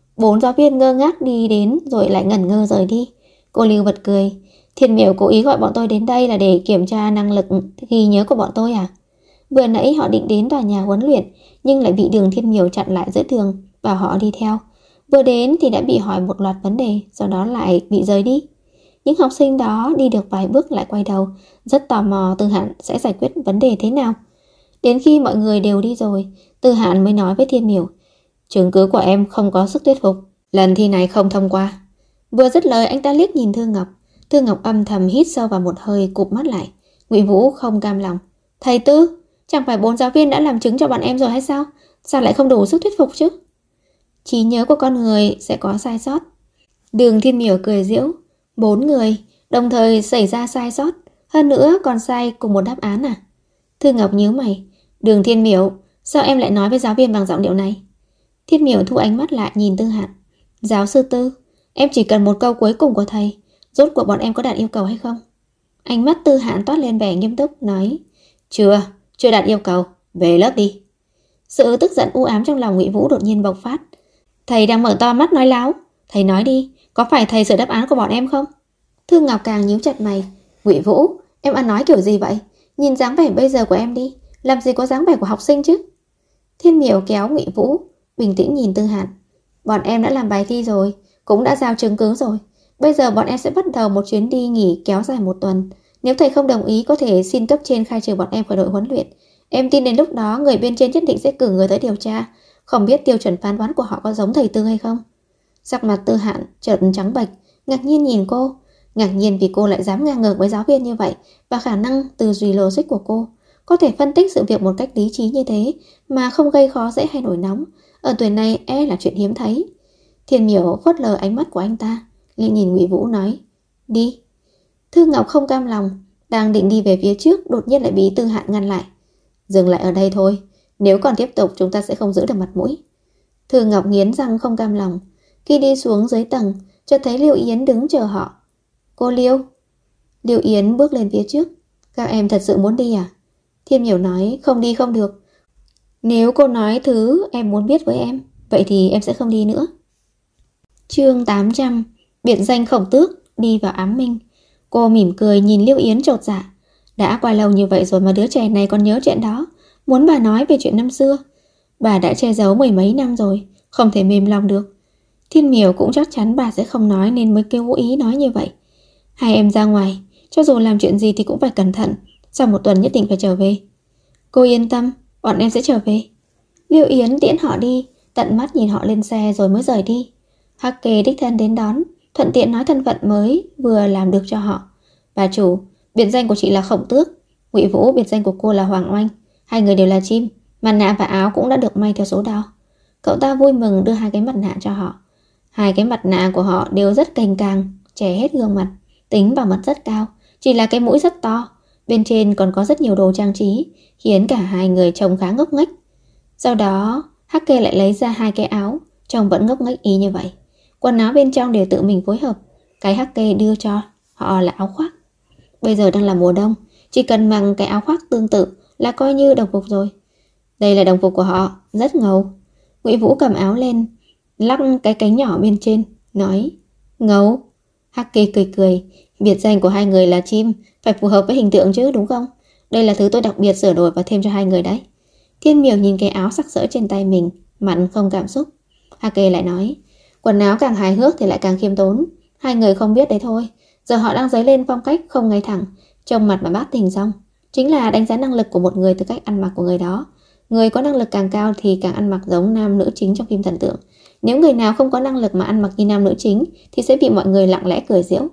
4 giáo viên ngơ ngác đi đến rồi lại ngẩn ngơ rời đi. Cô Lưu bật cười: Thiên Miểu cố ý gọi bọn tôi đến đây là để kiểm tra năng lực ghi nhớ của bọn tôi à? Vừa nãy họ định đến tòa nhà huấn luyện, nhưng lại bị Đường Thiên Miểu chặn lại giữa đường, bảo họ đi theo. Vừa đến thì đã bị hỏi một loạt vấn đề, sau đó lại bị rời đi. Những học sinh đó đi được vài bước lại quay đầu, rất tò mò Tư Hạn sẽ giải quyết vấn đề thế nào. Đến khi mọi người đều đi rồi, Tư Hạn mới nói với Thiên Miểu: chứng cứ của em không có sức thuyết phục, lần thi này không thông qua. Vừa dứt lời, anh ta liếc nhìn Thư Ngọc. Thư Ngọc âm thầm hít sâu vào một hơi, cụp mắt lại. Ngụy Vũ không cam lòng: thầy Tư, chẳng phải 4 giáo viên đã làm chứng cho bọn em rồi hay sao? Sao lại không đủ sức thuyết phục chứ? Trí nhớ của con người sẽ có sai sót. Đường Thiên Miểu cười giễu: 4 người đồng thời xảy ra sai sót, hơn nữa còn sai cùng một đáp án à? Thư Ngọc nhíu mày: Đường Thiên Miểu, sao em lại nói với giáo viên bằng giọng điệu này? Thiên Miểu thu ánh mắt lại nhìn Tư Hạn: giáo sư Tư, em chỉ cần một câu cuối cùng của thầy, rốt cuộc bọn em có đạt yêu cầu hay không? Ánh mắt Tư Hạn toát lên vẻ nghiêm túc, nói: chưa đạt yêu cầu, về lớp đi. Sự tức giận u ám trong lòng Ngụy Vũ đột nhiên bộc phát. Thầy đang mở to mắt nói láo, thầy nói đi, có phải thầy sửa đáp án của bọn em không? Thư Ngọc càng nhíu chặt mày: Ngụy Vũ, em ăn nói kiểu gì vậy? Nhìn dáng vẻ bây giờ của em đi, làm gì có dáng vẻ của học sinh chứ? Thiên Miểu kéo Ngụy Vũ, bình tĩnh nhìn Tư Hạn: bọn em đã làm bài thi rồi, cũng đã giao chứng cứ rồi. Bây giờ bọn em sẽ bắt đầu một chuyến đi nghỉ kéo dài 1 tuần. Nếu thầy không đồng ý, có thể xin cấp trên khai trừ bọn em khỏi đội huấn luyện. Em tin đến lúc đó người bên trên nhất định sẽ cử người tới điều tra. Không biết tiêu chuẩn phán đoán của họ có giống thầy Tư hay không? Sắc mặt Tư Hạn chợt trắng bệch, ngạc nhiên nhìn cô. Ngạc nhiên vì cô lại dám ngang ngược với giáo viên như vậy, và khả năng tư duy logic của cô có thể phân tích sự việc một cách lý trí như thế mà không gây khó dễ hay nổi nóng. Ở tuổi này là chuyện hiếm thấy. Thiên Miểu phớt lờ ánh mắt của anh ta, liền nhìn Ngụy Vũ nói: đi. Thư Ngọc không cam lòng, đang định đi về phía trước, đột nhiên lại bị Tư Hạn ngăn lại: dừng lại ở đây thôi, nếu còn tiếp tục chúng ta sẽ không giữ được mặt mũi. Thư Ngọc nghiến răng không cam lòng. Khi đi xuống dưới tầng, chợt thấy Liêu Yến đứng chờ họ. Cô Liêu. Liêu Yến bước lên phía trước: các em thật sự muốn đi à? Thiên Miểu nói: không đi không được. Nếu cô nói thứ em muốn biết với em, vậy thì em sẽ không đi nữa. Chương 800: biệt danh Khổng Tước đi vào ám minh. Cô mỉm cười nhìn Liêu Yến chột dạ. Đã qua lâu như vậy rồi mà đứa trẻ này còn nhớ chuyện đó, muốn bà nói về chuyện năm xưa. Bà đã che giấu 10 mấy năm rồi, không thể mềm lòng được. Thiên Miểu cũng chắc chắn bà sẽ không nói nên mới kêu ý nói như vậy. Hai em ra ngoài, cho dù làm chuyện gì thì cũng phải cẩn thận, sau 1 tuần nhất định phải trở về. Cô yên tâm, bọn em sẽ trở về. Liêu Yến tiễn họ đi, tận mắt nhìn họ lên xe rồi mới rời đi. Hắc Kê đích thân đến đón, thuận tiện nói thân phận mới vừa làm được cho họ. Bà chủ, biệt danh của chị là Khổng Tước, Ngụy Vũ, biệt danh của cô là Hoàng Oanh. Hai người đều là chim, mặt nạ và áo cũng đã được may theo số đo. Cậu ta vui mừng đưa 2 cái mặt nạ cho họ. 2 cái mặt nạ của họ đều rất cành càng, che hết gương mặt, tính bảo mật rất cao, chỉ là cái mũi rất to. Bên trên còn có rất nhiều đồ trang trí, khiến cả hai người trông khá ngốc nghếch. Sau đó, Hắc Kê lại lấy ra 2 cái áo, trông vẫn ngốc nghếch y như vậy. Quần áo bên trong đều tự mình phối hợp. Cái Hắc Kê đưa cho họ là áo khoác. Bây giờ đang là mùa đông, chỉ cần mặc cái áo khoác tương tự là coi như đồng phục rồi. Đây là đồng phục của họ, rất ngầu. Ngụy Vũ cầm áo lên, lắc cái cánh nhỏ bên trên, nói: ngầu. Hắc Kê cười cười: biệt danh của hai người là chim, phải phù hợp với hình tượng chứ, đúng không? Đây là thứ tôi đặc biệt sửa đổi và thêm cho hai người đấy. Thiên Miểu nhìn cái áo sặc sỡ trên tay mình, mặt không cảm xúc. Hắc Kê lại nói: quần áo càng hài hước thì lại càng khiêm tốn. Hai người không biết đấy thôi. Giờ họ đang dấy lên phong cách không ngay thẳng, trông mặt mà bát tình xong. Chính là đánh giá năng lực của một người từ cách ăn mặc của người đó. Người có năng lực càng cao thì càng ăn mặc giống nam nữ chính trong phim thần tượng. Nếu người nào không có năng lực mà ăn mặc như nam nữ chính thì sẽ bị mọi người lặng lẽ cười giễu.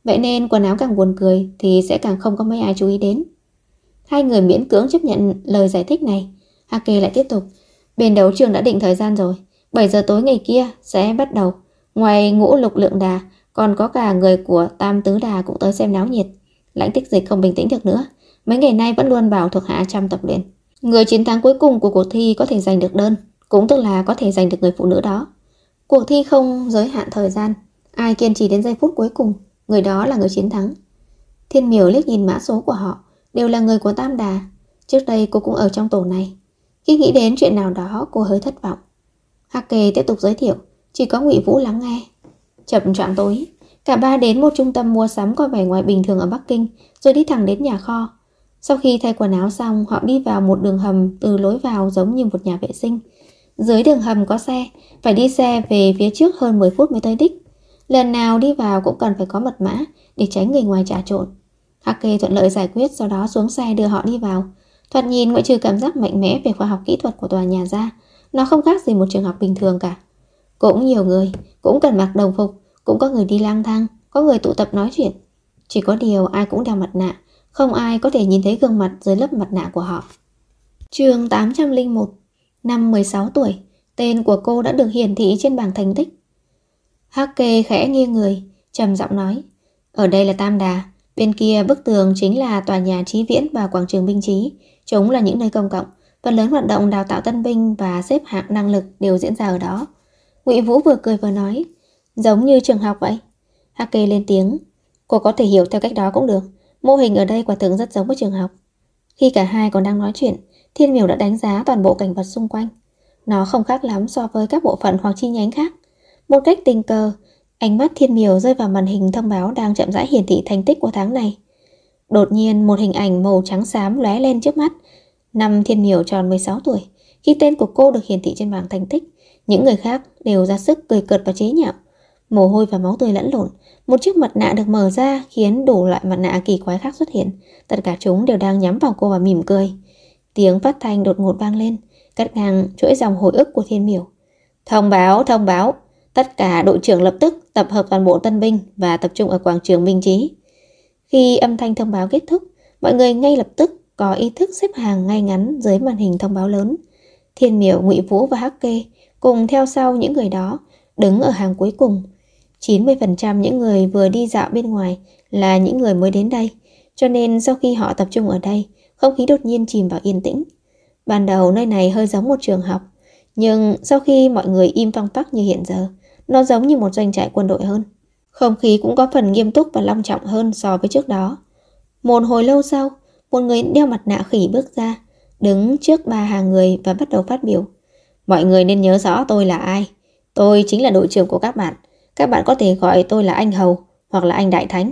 Vậy nên quần áo càng buồn cười thì sẽ càng không có mấy ai chú ý đến. Hai người miễn cưỡng chấp nhận lời giải thích này. Hake lại tiếp tục. Bên đấu trường đã định thời gian rồi, 7 giờ tối ngày kia sẽ bắt đầu. Ngoài Ngũ Lục Lượng Đà, còn có cả người của Tam Tứ Đà cũng tới xem náo nhiệt. Lãnh Tích Dịch không bình tĩnh được nữa, mấy ngày nay vẫn luôn bảo thuộc hạ chăm tập luyện. Người chiến thắng cuối cùng của cuộc thi có thể giành được đơn, cũng tức là có thể giành được người phụ nữ đó. Cuộc thi không giới hạn thời gian, ai kiên trì đến giây phút cuối cùng, người đó là người chiến thắng. Thiên Miểu liếc nhìn mã số của họ, đều là người của Tam Đà. Trước đây cô cũng ở trong tổ này. Khi nghĩ đến chuyện nào đó, cô hơi thất vọng. Hake tiếp tục giới thiệu, chỉ có Ngụy Vũ lắng nghe. Chập choạng tối, cả ba đến một trung tâm mua sắm có vẻ ngoài bình thường ở Bắc Kinh, rồi đi thẳng đến nhà kho. Sau khi thay quần áo xong, họ đi vào một đường hầm từ lối vào giống như một nhà vệ sinh. Dưới đường hầm có xe, phải đi xe về phía trước hơn 10 phút mới tới đích. Lần nào đi vào cũng cần phải có mật mã để tránh người ngoài trà trộn. Hake thuận lợi giải quyết, sau đó xuống xe đưa họ đi vào. Thoạt nhìn ngoại trừ cảm giác mạnh mẽ về khoa học kỹ thuật của tòa nhà ra, nó không khác gì một trường học bình thường cả. Cũng nhiều người, cũng cần mặc đồng phục, cũng có người đi lang thang, có người tụ tập nói chuyện. Chỉ có điều ai cũng đeo mặt nạ, không ai có thể nhìn thấy gương mặt dưới lớp mặt nạ của họ. Chương 801. Năm 16 tuổi, tên của cô đã được hiển thị trên bảng thành tích. Hake khẽ nghiêng người, trầm giọng nói, ở đây là Tam Đà, bên kia bức tường chính là tòa nhà Chí Viễn và quảng trường binh trí. Chúng là những nơi công cộng, phần lớn hoạt động đào tạo tân binh và xếp hạng năng lực đều diễn ra ở đó. Ngụy Vũ vừa cười vừa nói, giống như trường học vậy. Hake lên tiếng, cô có thể hiểu theo cách đó cũng được. Mô hình ở đây quả thực rất giống với trường học. Khi cả hai còn đang nói chuyện, Thiên Miểu đã đánh giá toàn bộ cảnh vật xung quanh. Nó không khác lắm so với các bộ phận hoặc chi nhánh khác. Một cách tình cờ, ánh mắt Thiên Miểu rơi vào màn hình thông báo đang chậm rãi hiển thị thành tích của tháng này. Đột nhiên một hình ảnh màu trắng xám lóe lên trước mắt. Năm Thiên Miểu tròn 16 tuổi. Khi tên của cô được hiển thị trên bảng thành tích, những người khác đều ra sức cười cợt và chế nhạo. Mồ hôi và máu tươi lẫn lộn. Một chiếc mặt nạ được mở ra khiến đủ loại mặt nạ kỳ quái khác xuất hiện. Tất cả chúng đều đang nhắm vào cô và mỉm cười. Tiếng phát thanh đột ngột vang lên, cắt ngang chuỗi dòng hồi ức của Thiên Miểu. Thông báo, tất cả đội trưởng lập tức tập hợp toàn bộ tân binh và tập trung ở quảng trường binh trí. Khi âm thanh thông báo kết thúc, mọi người ngay lập tức có ý thức xếp hàng ngay ngắn dưới màn hình thông báo lớn. Thiên Miểu, Ngụy Vũ và Hake cùng theo sau những người đó, đứng ở hàng cuối cùng. 90% những người vừa đi dạo bên ngoài là những người mới đến đây, cho nên sau khi họ tập trung ở đây, không khí đột nhiên chìm vào yên tĩnh. Ban đầu nơi này hơi giống một trường học, nhưng sau khi mọi người im phăng phắc như hiện giờ, nó giống như một doanh trại quân đội hơn. Không khí cũng có phần nghiêm túc và long trọng hơn so với trước đó. Một hồi lâu sau, một người đeo mặt nạ khỉ bước ra, đứng trước ba hàng người và bắt đầu phát biểu. Mọi người nên nhớ rõ tôi là ai. Tôi chính là đội trưởng của các bạn. Các bạn có thể gọi tôi là anh Hầu hoặc là anh Đại Thánh.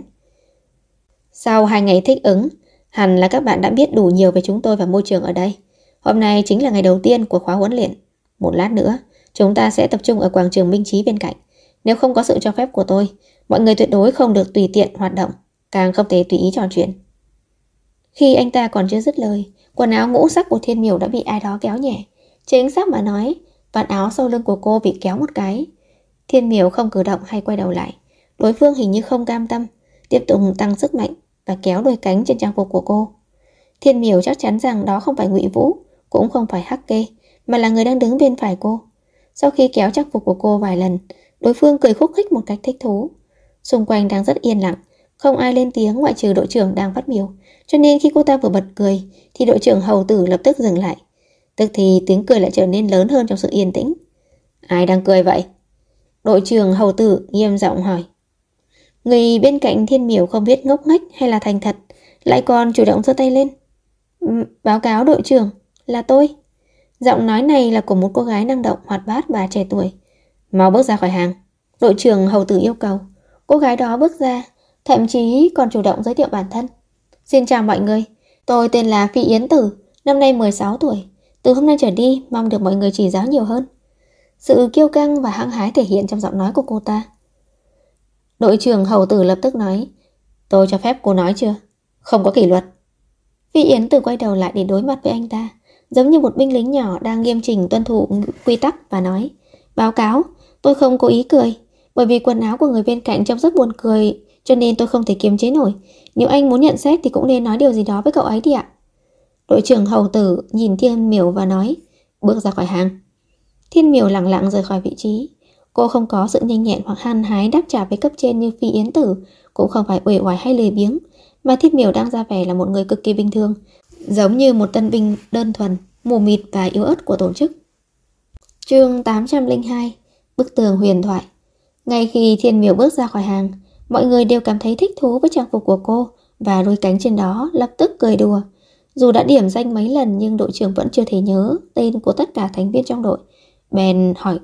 Sau 2 ngày thích ứng, hẳn là các bạn đã biết đủ nhiều về chúng tôi và môi trường ở đây. Hôm nay chính là ngày đầu tiên của khóa huấn luyện. Một lát nữa, chúng ta sẽ tập trung ở quảng trường binh trí bên cạnh. Nếu không có sự cho phép của tôi, mọi người tuyệt đối không được tùy tiện hoạt động, càng không thể tùy ý trò chuyện. Khi anh ta còn chưa dứt lời, quần áo ngũ sắc của Thiên Miểu đã bị ai đó kéo nhẹ. Chính xác mà nói, vạt áo sau lưng của cô bị kéo một cái. Thiên Miểu không cử động hay quay đầu lại. Đối phương hình như không cam tâm, tiếp tục tăng sức mạnh và kéo đôi cánh trên trang phục của cô. Thiên Miểu chắc chắn rằng đó không phải Ngụy Vũ, cũng không phải Hake, mà là người đang đứng bên phải cô. Sau khi kéo trang phục của cô vài lần, đối phương cười khúc khích một cách thích thú. Xung quanh đang rất yên lặng, không ai lên tiếng ngoại trừ đội trưởng đang phát biểu, cho nên khi cô ta vừa bật cười thì đội trưởng Hầu Tử lập tức dừng lại. Tức thì tiếng cười lại trở nên lớn hơn trong sự yên tĩnh. Ai đang cười vậy? Đội trưởng Hầu Tử nghiêm giọng hỏi. Người bên cạnh Thiên Miểu không biết ngốc nghếch hay là thành thật, lại còn chủ động giơ tay lên. Báo cáo đội trưởng, là tôi. Giọng nói này là của một cô gái năng động, hoạt bát và trẻ tuổi. Mau bước ra khỏi hàng, đội trưởng Hầu Tử yêu cầu. Cô gái đó bước ra, thậm chí còn chủ động giới thiệu bản thân. Xin chào mọi người, tôi tên là Phi Yến Tử, năm nay 16 tuổi. Từ hôm nay trở đi, mong được mọi người chỉ giáo nhiều hơn. Sự kiêu căng và hăng hái thể hiện trong giọng nói của cô ta. Đội trưởng Hầu Tử lập tức nói, tôi cho phép cô nói chưa? Không có kỷ luật. Phi Yến Tử quay đầu lại để đối mặt với anh ta, giống như một binh lính nhỏ đang nghiêm chỉnh tuân thủ quy tắc và nói, báo cáo, tôi không cố ý cười, bởi vì quần áo của người bên cạnh trông rất buồn cười, cho nên tôi không thể kiềm chế nổi. Nếu anh muốn nhận xét thì cũng nên nói điều gì đó với cậu ấy đi ạ. Đội trưởng hầu tử nhìn Thiên Miểu và nói, bước ra khỏi hàng. Thiên Miểu lặng lặng rời khỏi vị trí. Cô không có sự nhanh nhẹn hoặc hăng hái đáp trả với cấp trên như Phi Yến Tử, cũng không phải uể oải hay lười biếng, mà Thiên Miểu đang ra vẻ là một người cực kỳ bình thường, giống như một tân binh đơn thuần, mù mịt và yếu ớt của tổ chức. Chương 802, bức tường huyền thoại. Ngay khi Thiên Miểu bước ra khỏi hàng, mọi người đều cảm thấy thích thú với trang phục của cô và đôi cánh trên đó lập tức cười đùa. Dù đã điểm danh mấy lần nhưng đội trưởng vẫn chưa thể nhớ tên của tất cả thành viên trong đội. Bèn hỏi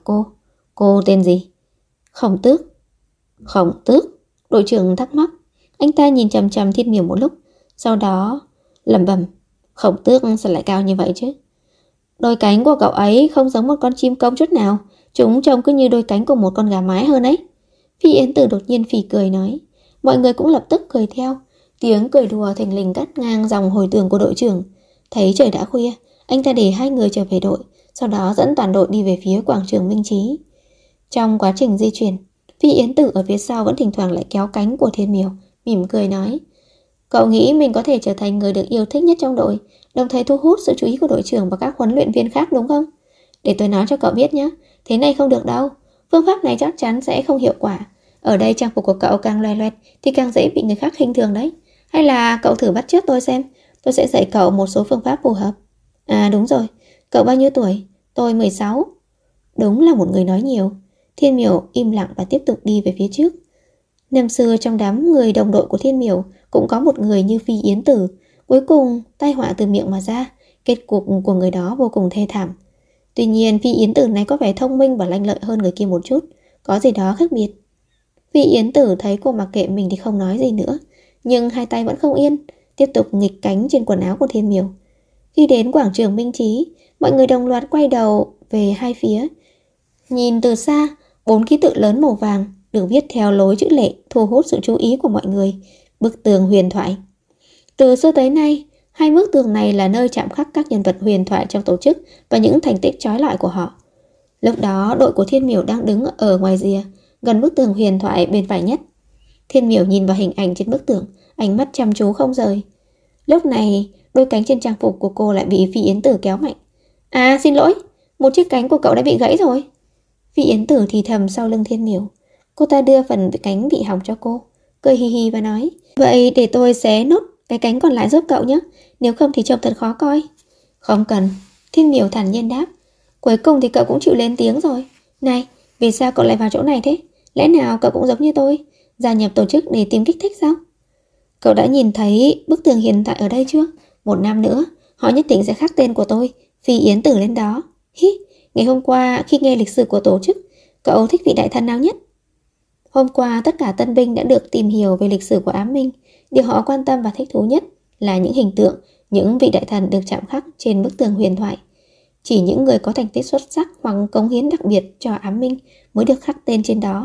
cô tên gì? Khổng Tước. Khổng Tước? Đội trưởng thắc mắc. Anh ta nhìn chằm chằm Thiên Miểu một lúc, sau đó lẩm bẩm, Khổng Tước sao lại cao như vậy chứ? Đôi cánh của cậu ấy không giống một con chim công chút nào, chúng trông cứ như đôi cánh của một con gà mái hơn ấy. Phi Yến Tử đột nhiên phì cười nói. Mọi người cũng lập tức cười theo. Tiếng cười đùa thình lình cắt ngang dòng hồi tưởng của đội trưởng. Thấy trời đã khuya, anh ta để hai người trở về đội, sau đó dẫn toàn đội đi về phía quảng trường Minh Trí. Trong quá trình di chuyển, Phi Yến Tử ở phía sau vẫn thỉnh thoảng lại kéo cánh của Thiên Miểu, mỉm cười nói, cậu nghĩ mình có thể trở thành người được yêu thích nhất trong đội, đồng thời thu hút sự chú ý của đội trưởng và các huấn luyện viên khác đúng không? Để tôi nói cho cậu biết nhé, thế này không được đâu. Phương pháp này chắc chắn sẽ không hiệu quả. Ở đây trang phục của cậu càng loè loẹt thì càng dễ bị người khác khinh thường đấy. Hay là cậu thử bắt chước tôi xem, tôi sẽ dạy cậu một số phương pháp phù hợp. À đúng rồi, cậu bao nhiêu tuổi? Tôi 16. Đúng là một người nói nhiều. Thiên Miểu im lặng và tiếp tục đi về phía trước. Năm xưa trong đám người đồng đội của Thiên Miểu cũng có một người như Phi Yến Tử. Cuối cùng tai họa từ miệng mà ra. Kết cục của người đó vô cùng thê thảm. Tuy nhiên Phi Yến Tử này có vẻ thông minh và lanh lợi hơn người kia một chút, có gì đó khác biệt. Phi Yến Tử thấy cô mặc kệ mình thì không nói gì nữa, nhưng hai tay vẫn không yên, tiếp tục nghịch cánh trên quần áo của Thiên Miểu. Khi đến quảng trường Minh Trí, mọi người đồng loạt quay đầu về hai phía. Nhìn từ xa, 4 ký tự lớn màu vàng được viết theo lối chữ lệ thu hút sự chú ý của mọi người. Bức tường huyền thoại. Từ xưa tới nay, hai bức tường này là nơi chạm khắc các nhân vật huyền thoại trong tổ chức và những thành tích chói lọi của họ. Lúc đó, đội của Thiên Miểu đang đứng ở ngoài rìa, gần bức tường huyền thoại bên phải nhất. Thiên Miểu nhìn vào hình ảnh trên bức tường, ánh mắt chăm chú không rời. Lúc này, đôi cánh trên trang phục của cô lại bị Phi Yến Tử kéo mạnh. À, xin lỗi, một chiếc cánh của cậu đã bị gãy rồi. Phi Yến Tử thì thầm sau lưng Thiên Miểu. Cô ta đưa phần cánh bị hỏng cho cô, cười hi hi và nói, vậy để tôi xé nốt cái cánh còn lại giúp cậu nhé, nếu không thì trông thật khó coi. Không cần, Thiên Miểu thản nhiên đáp. Cuối cùng thì cậu cũng chịu lên tiếng rồi. Này, vì sao cậu lại vào chỗ này thế? Lẽ nào cậu cũng giống như tôi, gia nhập tổ chức để tìm kích thích sao? Cậu đã nhìn thấy bức tường hiện tại ở đây chưa? 1 năm nữa, họ nhất định sẽ khắc tên của tôi, Phi Yến Tử lên đó. Hi, ngày hôm qua khi nghe lịch sử của tổ chức, cậu thích vị đại thần nào nhất? Hôm qua tất cả tân binh đã được tìm hiểu về lịch sử của Ám Minh. Điều họ quan tâm và thích thú nhất là những hình tượng, những vị đại thần được chạm khắc trên bức tường huyền thoại. Chỉ những người có thành tích xuất sắc hoặc cống hiến đặc biệt cho Ám Minh mới được khắc tên trên đó.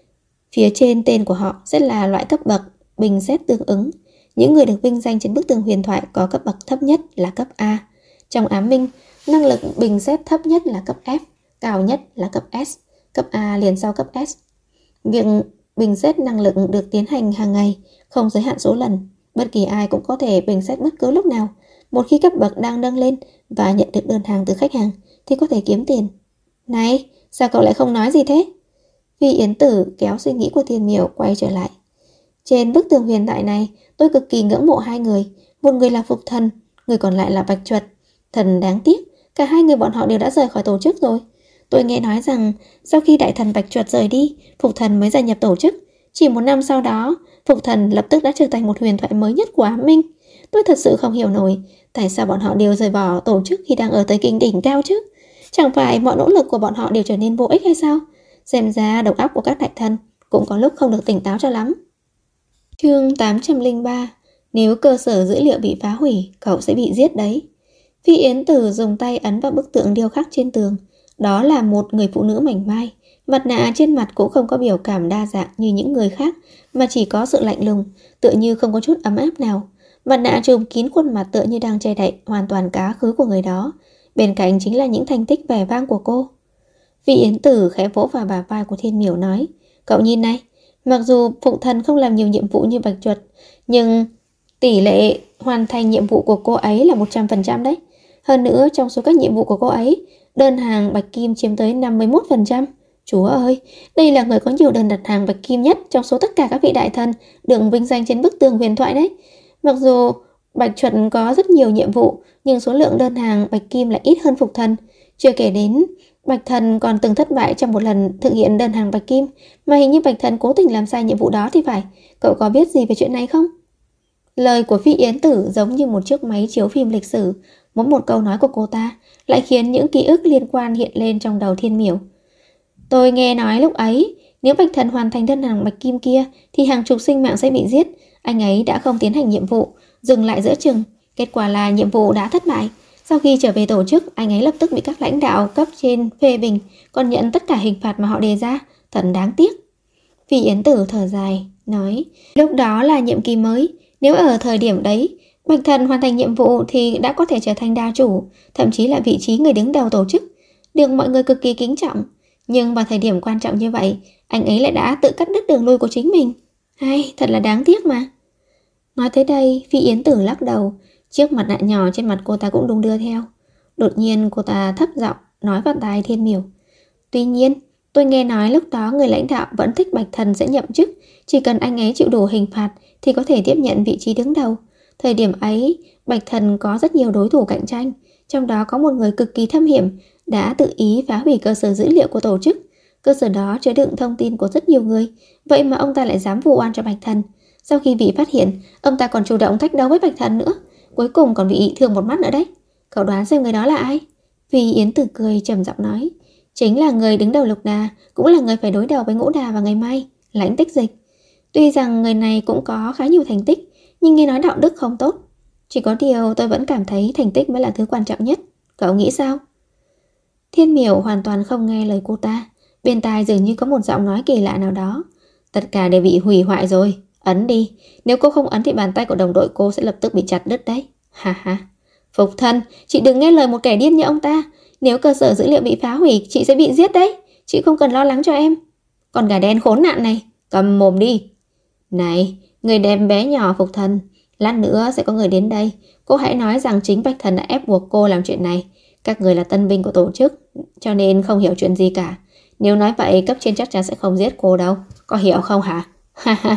Phía trên tên của họ sẽ là loại cấp bậc bình xét tương ứng. Những người được vinh danh trên bức tường huyền thoại có cấp bậc thấp nhất là cấp A. Trong Ám Minh, năng lực bình xét thấp nhất là cấp F, cao nhất là cấp S, cấp A liền sau cấp S. Việc bình xét năng lực được tiến hành hàng ngày, không giới hạn số lần. Bất kỳ ai cũng có thể bình xét bất cứ lúc nào. Một khi cấp bậc đang nâng lên và nhận được đơn hàng từ khách hàng thì có thể kiếm tiền. Này, sao cậu lại không nói gì thế? Phi Yến Tử kéo suy nghĩ của Thiên Miểu quay trở lại. Trên bức tường huyền thoại này, tôi cực kỳ ngưỡng mộ hai người. Một người là Phục Thần, người còn lại là Bạch Chuột. Thần đáng tiếc, cả hai người bọn họ đều đã rời khỏi tổ chức rồi. Tôi nghe nói rằng sau khi đại thần Bạch Chuột rời đi, Phục Thần mới gia nhập tổ chức. Chỉ 1 năm sau đó, Phục Thần lập tức đã trở thành một huyền thoại mới nhất của Ám Minh. Tôi thật sự không hiểu nổi tại sao bọn họ đều rời bỏ tổ chức khi đang ở tới kinh đỉnh cao chứ. Chẳng phải mọi nỗ lực của bọn họ đều trở nên vô ích hay sao? Xem ra đầu óc của các đại thần cũng có lúc không được tỉnh táo cho lắm. Chương 803. Nếu cơ sở dữ liệu bị phá hủy, cậu sẽ bị giết đấy. Phi Yến Tử dùng tay ấn vào bức tượng điêu khắc trên tường. Đó là một người phụ nữ mảnh mai. Mặt nạ trên mặt cũng không có biểu cảm đa dạng như những người khác, mà chỉ có sự lạnh lùng, tựa như không có chút ấm áp nào. Mặt nạ trùm kín khuôn mặt tựa như đang che đậy hoàn toàn quá khứ của người đó. Bên cạnh chính là những thành tích vẻ vang của cô. Phi Yến Tử khẽ vỗ vào bả vai của Thiên Miểu nói, cậu nhìn này, Mặc dù Phụng Thần không làm nhiều nhiệm vụ như Bạch Chuột, nhưng tỷ lệ hoàn thành nhiệm vụ của cô ấy là 100% đấy. Hơn nữa, trong số các nhiệm vụ của cô ấy, đơn hàng Bạch Kim chiếm tới 51%. Chúa ơi, đây là người có nhiều đơn đặt hàng Bạch Kim nhất trong số tất cả các vị đại thần được vinh danh trên bức tường huyền thoại đấy. Mặc dù Bạch Chuột có rất nhiều nhiệm vụ, nhưng số lượng đơn hàng Bạch Kim lại ít hơn Phục Thần. Chưa kể đến, Bạch Thần còn từng thất bại trong một lần thực hiện đơn hàng Bạch Kim, mà hình như Bạch Thần cố tình làm sai nhiệm vụ đó thì phải. Cậu có biết gì về chuyện này không? Lời của Phi Yến Tử giống như một chiếc máy chiếu phim lịch sử. Mỗi một câu nói của cô ta lại khiến những ký ức liên quan hiện lên trong đầu Thiên Miểu. Tôi nghe nói lúc ấy, nếu Bạch Thần hoàn thành đơn hàng Bạch Kim kia thì hàng chục sinh mạng sẽ bị giết. Anh ấy đã không tiến hành nhiệm vụ, dừng lại giữa chừng. Kết quả là nhiệm vụ đã thất bại. Sau khi trở về tổ chức, anh ấy lập tức bị các lãnh đạo cấp trên phê bình, còn nhận tất cả hình phạt mà họ đề ra. Thật đáng tiếc. Phi Yến Tử thở dài, nói, lúc đó là nhiệm kỳ mới. Nếu ở thời điểm đấy, Bạch Thần hoàn thành nhiệm vụ thì đã có thể trở thành đa chủ, thậm chí là vị trí người đứng đầu tổ chức, được mọi người cực kỳ kính trọng. Nhưng vào thời điểm quan trọng như vậy, anh ấy lại đã tự cắt đứt đường lui của chính mình. Hay, thật là đáng tiếc mà. Nói tới đây, Phi Yến Tử lắc đầu, chiếc mặt nạ nhỏ trên mặt cô ta cũng đung đưa theo. Đột nhiên cô ta thấp giọng nói vào tai Thiên Miểu. Tuy nhiên, tôi nghe nói lúc đó người lãnh đạo vẫn thích Bạch Thần sẽ nhậm chức, chỉ cần anh ấy chịu đủ hình phạt thì có thể tiếp nhận vị trí đứng đầu. Thời điểm ấy, Bạch Thần có rất nhiều đối thủ cạnh tranh, trong đó có một người cực kỳ thâm hiểm đã tự ý phá hủy cơ sở dữ liệu của tổ chức. Cơ sở đó chứa đựng thông tin của rất nhiều người, vậy mà ông ta lại dám vu oan cho Bạch Thần. Sau khi bị phát hiện, ông ta còn chủ động thách đấu với Bạch Thần nữa, cuối cùng còn bị thương một mắt nữa đấy. Cậu đoán xem người đó là ai? Phi Yến Tử cười trầm giọng nói, chính là người đứng đầu Lục Đà, cũng là người phải đối đầu với Ngũ Đà vào ngày mai, Lãnh Tích Dịch. Tuy rằng người này cũng có khá nhiều thành tích, nhưng nghe nói đạo đức không tốt. Chỉ có điều tôi vẫn cảm thấy thành tích mới là thứ quan trọng nhất. Cậu nghĩ sao? Thiên Miểu hoàn toàn không nghe lời cô ta. Bên tai dường như có một giọng nói kỳ lạ nào đó. Tất cả đều bị hủy hoại rồi. Ấn đi. Nếu cô không ấn thì bàn tay của đồng đội cô sẽ lập tức bị chặt đứt đấy. Ha ha. Phục Thần, chị đừng nghe lời một kẻ điên như ông ta. Nếu cơ sở dữ liệu bị phá hủy, chị sẽ bị giết đấy. Chị không cần lo lắng cho em. Còn gà đen khốn nạn này, cầm mồm đi. Này, người đẹp bé nhỏ Phục Thần, lát nữa sẽ có người đến đây. Cô hãy nói rằng chính Bạch Thần đã ép buộc cô làm chuyện này. Các người là tân binh của tổ chức, cho nên không hiểu chuyện gì cả. Nếu nói vậy, cấp trên chắc chắn sẽ không giết cô đâu. Có hiểu không hả? Ha ha.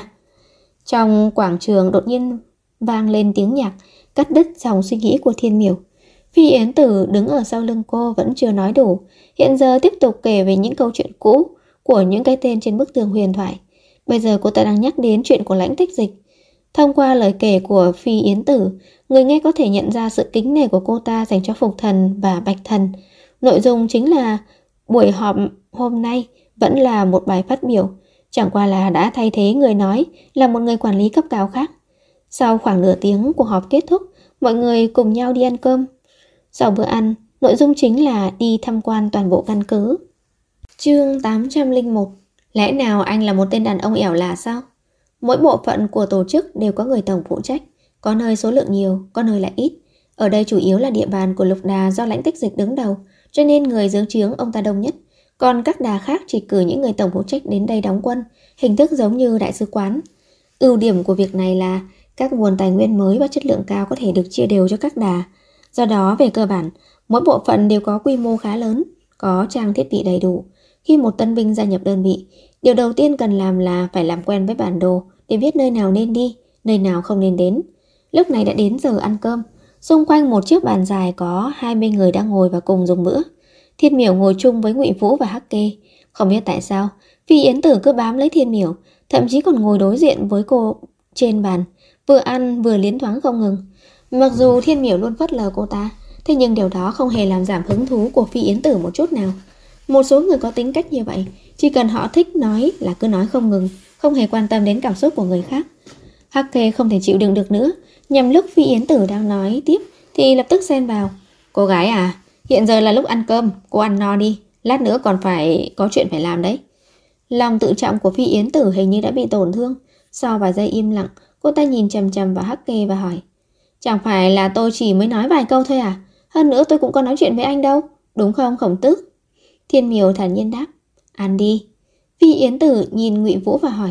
Trong quảng trường đột nhiên vang lên tiếng nhạc, cắt đứt dòng suy nghĩ của Thiên Miểu. Phi Yến Tử đứng ở sau lưng cô vẫn chưa nói đủ. Hiện giờ tiếp tục kể về những câu chuyện cũ của những cái tên trên bức tường huyền thoại. Bây giờ cô ta đang nhắc đến chuyện của Lãnh Tích Dịch. Thông qua lời kể của Phi Yến Tử, người nghe có thể nhận ra sự kính nể của cô ta dành cho Phục Thần và Bạch Thần. Nội dung chính là buổi họp hôm nay vẫn là một bài phát biểu, chẳng qua là đã thay thế người nói là một người quản lý cấp cao khác. Sau khoảng nửa tiếng cuộc họp kết thúc, mọi người cùng nhau đi ăn cơm. Sau bữa ăn, nội dung chính là đi tham quan toàn bộ căn cứ. Chương 801. Lẽ nào anh là một tên đàn ông ẻo lả sao? Mỗi bộ phận của tổ chức đều có người tổng phụ trách, có nơi số lượng nhiều, có nơi lại ít. Ở đây chủ yếu là địa bàn của Lục Đà do Lãnh Tích Dịch đứng đầu, cho nên người dưới trướng ông ta đông nhất. Còn các đà khác chỉ cử những người tổng phụ trách đến đây đóng quân, hình thức giống như đại sứ quán. Ưu điểm của việc này là các nguồn tài nguyên mới và chất lượng cao có thể được chia đều cho các đà. Do đó về cơ bản, mỗi bộ phận đều có quy mô khá lớn, có trang thiết bị đầy đủ. Khi một tân binh gia nhập đơn vị, điều đầu tiên cần làm là phải làm quen với bản đồ để biết nơi nào nên đi, nơi nào không nên đến. Lúc này đã đến giờ ăn cơm. Xung quanh một chiếc bàn dài có 20 người đang ngồi và cùng dùng bữa. Thiên Miểu ngồi chung với Ngụy Vũ và Hắc Kê. Không biết tại sao, Phi Yến Tử cứ bám lấy Thiên Miểu, thậm chí còn ngồi đối diện với cô trên bàn, vừa ăn vừa liến thoáng không ngừng. Mặc dù Thiên Miểu luôn phớt lờ cô ta, thế nhưng điều đó không hề làm giảm hứng thú của Phi Yến Tử một chút nào. Một số người có tính cách như vậy, chỉ cần họ thích nói là cứ nói không ngừng, không hề quan tâm đến cảm xúc của người khác. Hắc Kê không thể chịu đựng được nữa, nhằm lúc Phi Yến Tử đang nói tiếp thì lập tức xen vào. Cô gái à, hiện giờ là lúc ăn cơm, cô ăn no đi, lát nữa còn phải có chuyện phải làm đấy. Lòng tự trọng của Phi Yến Tử hình như đã bị tổn thương. Sau vài giây im lặng, cô ta nhìn chằm chằm vào Hắc Kê và hỏi, chẳng phải là tôi chỉ mới nói vài câu thôi à? Hơn nữa tôi cũng có nói chuyện với anh đâu, đúng không Khổng Tước? Thiên Miểu thản nhiên đáp, ăn đi. Phi Yến Tử nhìn Ngụy Vũ và hỏi,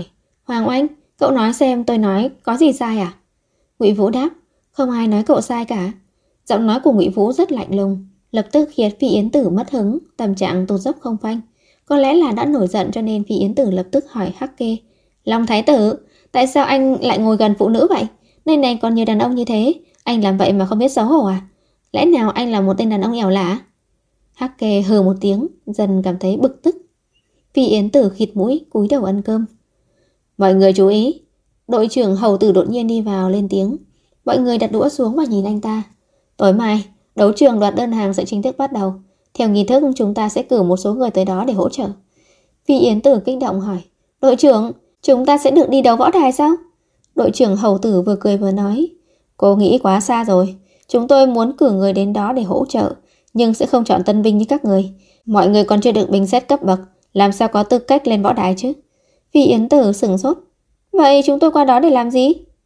Hoàng Oanh, cậu nói xem tôi nói có gì sai à? Ngụy Vũ đáp, không ai nói cậu sai cả. Giọng nói của Ngụy Vũ rất lạnh lùng, lập tức khiến Phi Yến Tử mất hứng, tâm trạng tụt dốc không phanh. Có lẽ là đã nổi giận cho nên Phi Yến Tử lập tức hỏi Hắc Kê, Long Thái Tử, tại sao anh lại ngồi gần phụ nữ vậy? Nơi này còn nhiều đàn ông như thế, anh làm vậy mà không biết xấu hổ à? Lẽ nào anh là một tên đàn ông ẻo lả? Hắc Kê hừ một tiếng, dần cảm thấy bực tức. Phi Yến Tử khịt mũi, cúi đầu ăn cơm. Mọi người chú ý, đội trưởng Hầu Tử đột nhiên đi vào lên tiếng. Mọi người đặt đũa xuống và nhìn anh ta. Tối mai, đấu trường đoạt đơn hàng sẽ chính thức bắt đầu. Theo nghi thức chúng ta sẽ cử một số người tới đó để hỗ trợ. Phi Yến Tử kích động hỏi, đội trưởng, chúng ta sẽ được đi đấu võ đài sao? Đội trưởng Hầu Tử vừa cười vừa nói, cô nghĩ quá xa rồi. Chúng tôi muốn cử người đến đó để hỗ trợ, nhưng sẽ không chọn tân binh như các người. Mọi người còn chưa được bình xét cấp bậc, làm sao có tư cách lên võ đài chứ? Phi Yến Tử sửng sốt. Vậy chúng tôi qua đó để làm gì?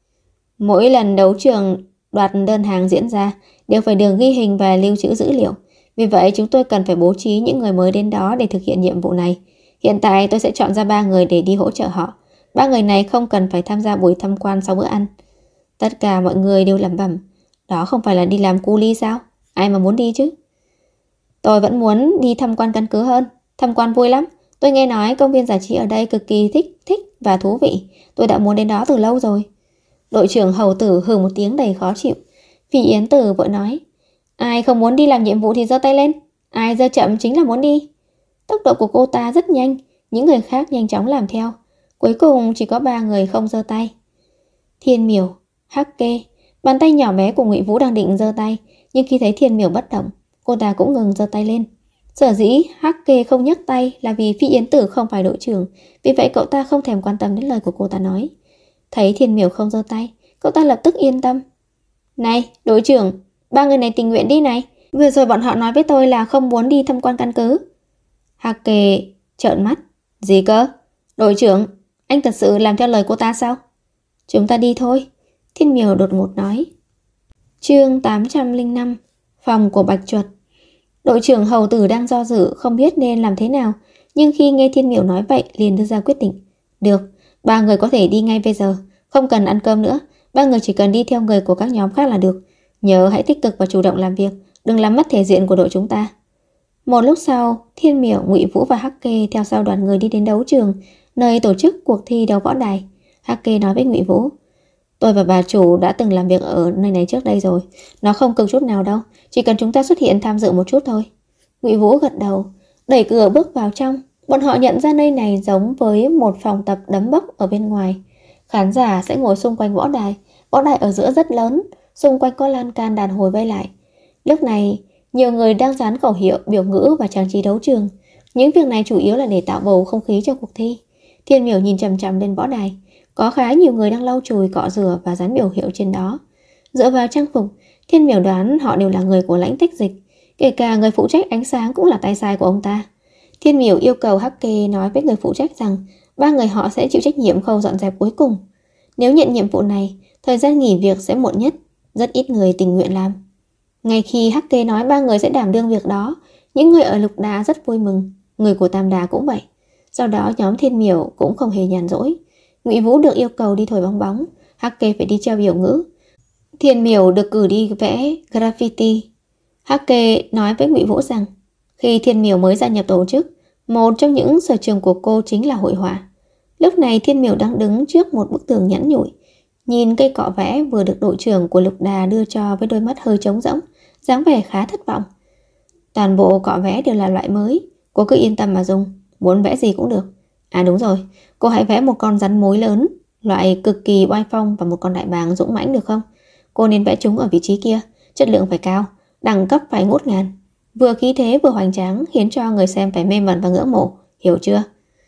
Mỗi lần đấu trường đoạt đơn hàng diễn ra đều phải được ghi hình và lưu trữ dữ liệu. Vì vậy chúng tôi cần phải bố trí những người mới đến đó để thực hiện nhiệm vụ này. Hiện tại tôi sẽ chọn ra 3 người để đi hỗ trợ họ. 3 người này không cần phải tham gia buổi tham quan sau bữa ăn. Tất cả mọi người đều lẩm bẩm, đó không phải là đi làm cu li sao? Ai mà muốn đi chứ? Tôi vẫn muốn đi tham quan căn cứ hơn. Tham quan vui lắm. Tôi nghe nói công viên giải trí ở đây cực kỳ thích và thú vị. Tôi đã muốn đến đó từ lâu rồi. Đội trưởng Hầu Tử hừ một tiếng đầy khó chịu. Phi Yến Tử vội nói, ai không muốn đi làm nhiệm vụ thì giơ tay lên. Ai giơ chậm chính là muốn đi. Tốc độ của cô ta rất nhanh, những người khác nhanh chóng làm theo. Cuối cùng chỉ có 3 người không giơ tay. Thiên Miểu, Hắc Kê. Bàn tay nhỏ bé của Ngụy Vũ đang định giơ tay, nhưng khi thấy Thiên Miểu bất động, cô ta cũng ngừng giơ tay lên. Sở dĩ Hắc Kê không nhấc tay là vì Phi Yến Tử không phải đội trưởng, vì vậy cậu ta không thèm quan tâm đến lời của cô ta nói. Thấy Thiên Miểu không giơ tay, cậu ta lập tức yên tâm. Này, đội trưởng, 3 người này tình nguyện đi này. Vừa rồi bọn họ nói với tôi là không muốn đi tham quan căn cứ. Hắc Kê trợn mắt. Gì cơ? Đội trưởng, anh thật sự làm theo lời cô ta sao? Chúng ta đi thôi, Thiên Miểu đột ngột nói. Chương 805, phòng của Bạch Chuột. Đội trưởng Hầu Tử đang do dự không biết nên làm thế nào, nhưng khi nghe Thiên Miểu nói vậy liền đưa ra quyết định. Được, 3 người có thể đi ngay bây giờ, không cần ăn cơm nữa. 3 người chỉ cần đi theo người của các nhóm khác là được. Nhớ hãy tích cực và chủ động làm việc, đừng làm mất thể diện của đội chúng ta. Một lúc sau, Thiên Miểu, Ngụy Vũ và Hắc Kê theo sau đoàn người đi đến đấu trường, nơi tổ chức cuộc thi đấu võ đài. Hắc Kê nói với Ngụy Vũ, tôi và bà chủ đã từng làm việc ở nơi này trước đây rồi. Nó không cực chút nào đâu, chỉ cần chúng ta xuất hiện tham dự một chút thôi. Ngụy Vũ gật đầu, đẩy cửa bước vào trong. Bọn họ nhận ra nơi này giống với một phòng tập đấm bốc ở bên ngoài. Khán giả sẽ ngồi xung quanh võ đài. Võ đài ở giữa rất lớn, xung quanh có lan can đàn hồi vây lại. Lúc này, nhiều người đang dán khẩu hiệu, biểu ngữ và trang trí đấu trường. Những việc này chủ yếu là để tạo bầu không khí cho cuộc thi. Thiên Miểu nhìn chằm chằm lên võ đài. Có khá nhiều người đang lau chùi, cọ rửa và dán biểu hiệu trên đó. Dựa vào trang phục, Thiên Miểu đoán họ đều là người của lãnh tích dịch. Kể cả người phụ trách ánh sáng cũng là tay sai của ông ta. Thiên Miểu yêu cầu Hắc Kê nói với người phụ trách rằng 3 người họ sẽ chịu trách nhiệm khâu dọn dẹp cuối cùng. Nếu nhận nhiệm vụ này, thời gian nghỉ việc sẽ muộn nhất. Rất ít người tình nguyện làm. Ngay khi Hắc Kê nói 3 người sẽ đảm đương việc đó, những người ở Lục Đà rất vui mừng. Người của Tam Đà cũng vậy. Sau đó nhóm Thiên Miểu cũng không hề nhàn rỗi. Ngụy Vũ được yêu cầu đi thổi bong bóng, Hắc Kê phải đi treo biểu ngữ. Thiên Miểu được cử đi vẽ graffiti. Hắc Kê nói với Ngụy Vũ rằng khi Thiên Miểu mới gia nhập tổ chức, một trong những sở trường của cô chính là hội họa. Lúc này Thiên Miểu đang đứng trước một bức tường nhẵn nhụi, nhìn cây cọ vẽ vừa được đội trưởng của Lục Đà đưa cho với đôi mắt hơi trống rỗng, dáng vẻ khá thất vọng. Toàn bộ cọ vẽ đều là loại mới, cô cứ yên tâm mà dùng, muốn vẽ gì cũng được. À đúng rồi, cô hãy vẽ một con rắn mối lớn, loại cực kỳ oai phong và một con đại bàng dũng mãnh được không? Cô nên vẽ chúng ở vị trí kia, chất lượng phải cao, đẳng cấp phải ngút ngàn. Vừa khí thế vừa hoành tráng, khiến cho người xem phải mê mẩn và ngưỡng mộ, hiểu chưa?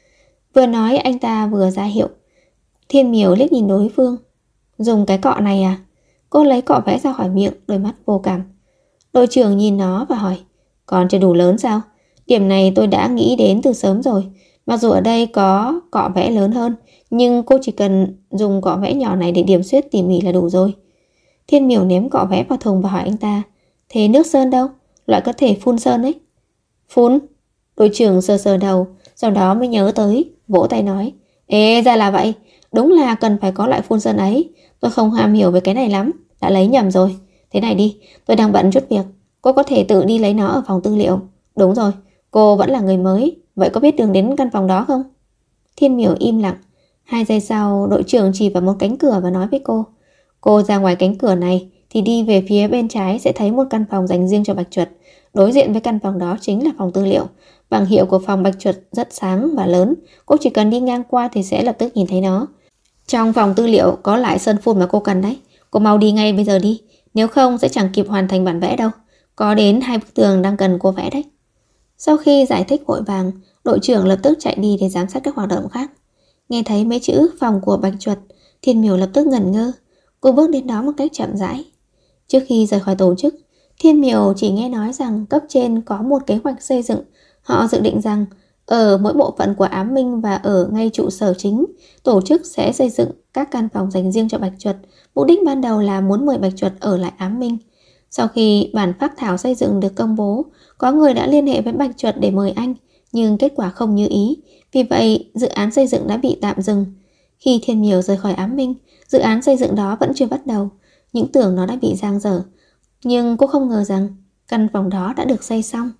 Vừa nói anh ta vừa ra hiệu. Thiên Miểu liếc nhìn đối phương. Dùng cái cọ này à? Cô lấy cọ vẽ ra khỏi miệng, đôi mắt vô cảm. Đội trưởng nhìn nó và hỏi, còn chưa đủ lớn sao? Điểm này tôi đã nghĩ đến từ sớm rồi. Mặc dù ở đây có cọ vẽ lớn hơn, nhưng cô chỉ cần dùng cọ vẽ nhỏ này để điểm xuyết tỉ mỉ là đủ rồi. Thiên Miểu ném cọ vẽ vào thùng và hỏi anh ta, thế nước sơn đâu? Loại có thể phun sơn ấy. Phun? Đội trưởng sờ sờ đầu, sau đó mới nhớ tới, vỗ tay nói, ê ra là vậy. Đúng là cần phải có loại phun sơn ấy. Tôi không am hiểu về cái này lắm, đã lấy nhầm rồi. Thế này đi, tôi đang bận chút việc, cô có thể tự đi lấy nó ở phòng tư liệu. Đúng rồi, cô vẫn là người mới, vậy có biết đường đến căn phòng đó không? Thiên Miểu im lặng. 2 giây sau, đội trưởng chỉ vào một cánh cửa và nói với cô. Cô ra ngoài cánh cửa này thì đi về phía bên trái sẽ thấy một căn phòng dành riêng cho Bạch Chuột. Đối diện với căn phòng đó chính là phòng tư liệu. Bảng hiệu của phòng Bạch Chuột rất sáng và lớn, cô chỉ cần đi ngang qua thì sẽ lập tức nhìn thấy nó. Trong phòng tư liệu có lại sơn phun mà cô cần đấy. Cô mau đi ngay bây giờ đi, nếu không sẽ chẳng kịp hoàn thành bản vẽ đâu. Có đến 2 bức tường đang cần cô vẽ đấy. Sau khi giải thích vội vàng, đội trưởng lập tức chạy đi để giám sát các hoạt động khác. Nghe thấy mấy chữ phòng của Bạch Chuột, Thiên Miểu lập tức ngẩn ngơ. Cô bước đến đó một cách chậm rãi. Trước khi rời khỏi tổ chức, Thiên Miểu chỉ nghe nói rằng cấp trên có một kế hoạch xây dựng. Họ dự định rằng ở mỗi bộ phận của Ám Minh và ở ngay trụ sở chính, tổ chức sẽ xây dựng các căn phòng dành riêng cho Bạch Chuột. Mục đích ban đầu là muốn mời Bạch Chuột ở lại Ám Minh. Sau khi bản phác thảo xây dựng được công bố, có người đã liên hệ với Bạch Chuột để mời anh, nhưng kết quả không như ý. Vì vậy, dự án xây dựng đã bị tạm dừng. Khi Thiên Miểu rời khỏi Ám Minh, dự án xây dựng đó vẫn chưa bắt đầu. Những tưởng nó đã bị dang dở, nhưng cô không ngờ rằng căn phòng đó đã được xây xong.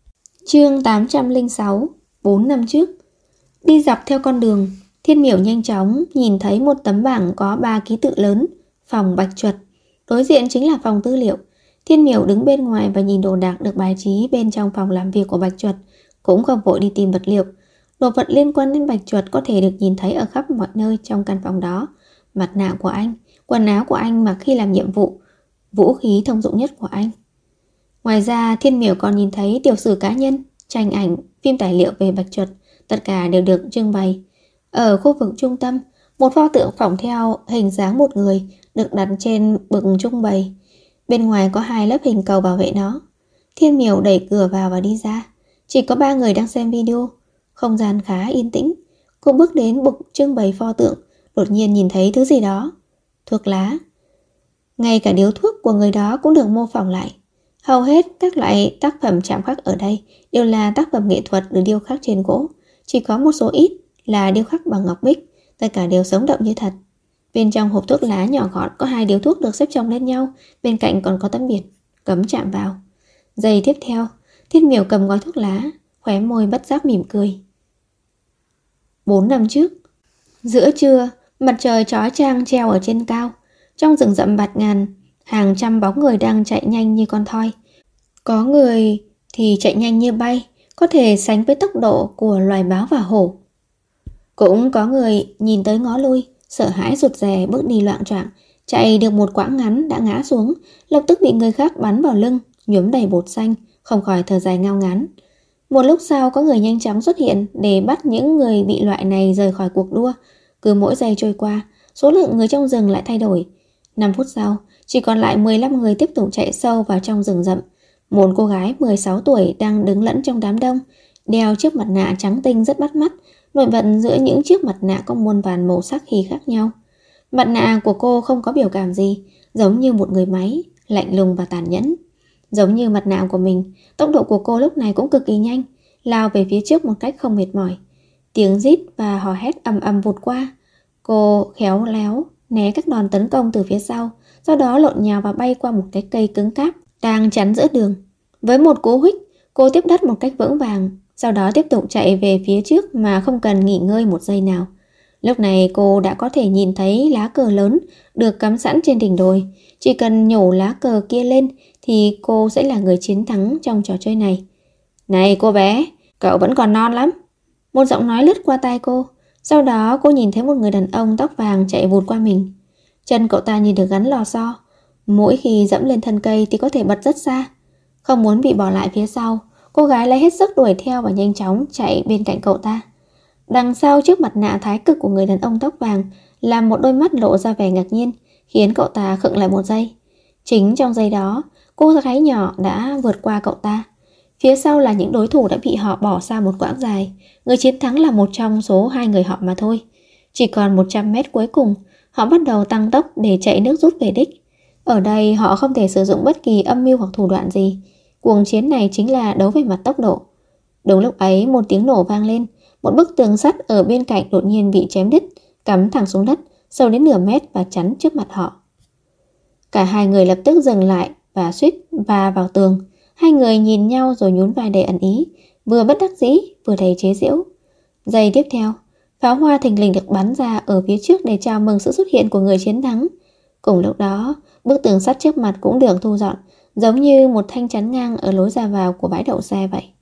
Chương 806, 4 năm trước. Đi dọc theo con đường, Thiên Miểu nhanh chóng nhìn thấy một tấm bảng có 3 ký tự lớn, phòng Bạch Chuột. Đối diện chính là phòng tư liệu. Thiên Miểu đứng bên ngoài và nhìn đồ đạc được bài trí bên trong phòng làm việc của Bạch Chuột, cũng không vội đi tìm vật liệu. Đồ vật liên quan đến Bạch Chuột có thể được nhìn thấy ở khắp mọi nơi trong căn phòng đó. Mặt nạ của anh, quần áo của anh mặc khi làm nhiệm vụ, vũ khí thông dụng nhất của anh. Ngoài ra, Thiên Miểu còn nhìn thấy tiểu sử cá nhân, tranh ảnh, phim tài liệu về Bạch Chuột, tất cả đều được trưng bày. Ở khu vực trung tâm, một pho tượng phỏng theo hình dáng một người được đặt trên bậc trưng bày. Bên ngoài có 2 lớp hình cầu bảo vệ nó. Thiên Miểu đẩy cửa vào và đi ra. Chỉ có 3 người đang xem video. Không gian khá yên tĩnh. Cô bước đến bục trưng bày pho tượng, đột nhiên nhìn thấy thứ gì đó. Thuốc lá. Ngay cả điếu thuốc của người đó cũng được mô phỏng lại. Hầu hết các loại tác phẩm chạm khắc ở đây đều là tác phẩm nghệ thuật được điêu khắc trên gỗ. Chỉ có một số ít là điêu khắc bằng ngọc bích. Tất cả đều sống động như thật. Bên trong hộp thuốc lá nhỏ gọn có 2 điếu thuốc được xếp chồng lên nhau. Bên cạnh còn có tấm biển cấm chạm vào. Giây tiếp theo, Thiên Miểu cầm gói thuốc lá, khóe môi bất giác mỉm cười. 4 năm trước, giữa trưa, mặt trời chói chang treo ở trên cao. Trong rừng rậm bạt ngàn, hàng trăm bóng người đang chạy nhanh như con thoi. Có người thì chạy nhanh như bay, có thể sánh với tốc độ của loài báo và hổ. Cũng có người nhìn tới ngó lui, sợ hãi rụt rè bước đi loạng choạng, chạy được một quãng ngắn đã ngã xuống, lập tức bị người khác bắn vào lưng, nhuốm đầy bột xanh, không khỏi thở dài ngao ngán. Một lúc sau có người nhanh chóng xuất hiện để bắt những người bị loại này rời khỏi cuộc đua. Cứ mỗi giây trôi qua, số lượng người trong rừng lại thay đổi. 5 phút sau, chỉ còn lại 15 người tiếp tục chạy sâu vào trong rừng rậm. Một cô gái 16 tuổi đang đứng lẫn trong đám đông, đeo chiếc mặt nạ trắng tinh rất bắt mắt, nổi bật giữa những chiếc mặt nạ có muôn vàn màu sắc khi khác nhau. Mặt nạ của cô không có biểu cảm gì, giống như một người máy, lạnh lùng và tàn nhẫn. Giống như mặt nạ của mình, tốc độ của cô lúc này cũng cực kỳ nhanh, lao về phía trước một cách không mệt mỏi. Tiếng rít và hò hét ầm ầm vụt qua. Cô khéo léo né các đòn tấn công từ phía sau, sau đó lộn nhào và bay qua một cái cây cứng cáp đang chắn giữa đường. Với một cú huých, cô tiếp đất một cách vững vàng, sau đó tiếp tục chạy về phía trước mà không cần nghỉ ngơi một giây nào. Lúc này cô đã có thể nhìn thấy lá cờ lớn được cắm sẵn trên đỉnh đồi. Chỉ cần nhổ lá cờ kia lên thì cô sẽ là người chiến thắng trong trò chơi này. Này cô bé, cậu vẫn còn non lắm. Một giọng nói lướt qua tai cô. Sau đó cô nhìn thấy một người đàn ông tóc vàng chạy vụt qua mình. Chân cậu ta như được gắn lò xo. Mỗi khi dẫm lên thân cây thì có thể bật rất xa. Không muốn bị bỏ lại phía sau, cô gái lấy hết sức đuổi theo và nhanh chóng chạy bên cạnh cậu ta. Đằng sau chiếc mặt nạ thái cực của người đàn ông tóc vàng là một đôi mắt lộ ra vẻ ngạc nhiên, khiến cậu ta khựng lại một giây. Chính trong giây đó, cô gái nhỏ đã vượt qua cậu ta. Phía sau là những đối thủ đã bị họ bỏ xa một quãng dài. Người chiến thắng là một trong số 2 người họ mà thôi. Chỉ còn 100 mét cuối cùng, họ bắt đầu tăng tốc để chạy nước rút về đích. Ở đây họ không thể sử dụng bất kỳ âm mưu hoặc thủ đoạn gì. Cuộc chiến này chính là đấu về mặt tốc độ. Đúng lúc ấy một tiếng nổ vang lên. Một bức tường sắt ở bên cạnh đột nhiên bị chém đứt. cắm thẳng xuống đất, sâu đến nửa mét và chắn trước mặt họ. Cả hai người lập tức dừng lại và suýt va vào tường. Hai người nhìn nhau rồi nhún vai đầy ẩn ý, vừa bất đắc dĩ vừa đầy chế giễu. Giây tiếp theo, pháo hoa thình lình được bắn ra ở phía trước để chào mừng sự xuất hiện của người chiến thắng. Cùng lúc đó, bức tường sắt trước mặt cũng được thu dọn, giống như một thanh chắn ngang ở lối ra vào của bãi đậu xe vậy.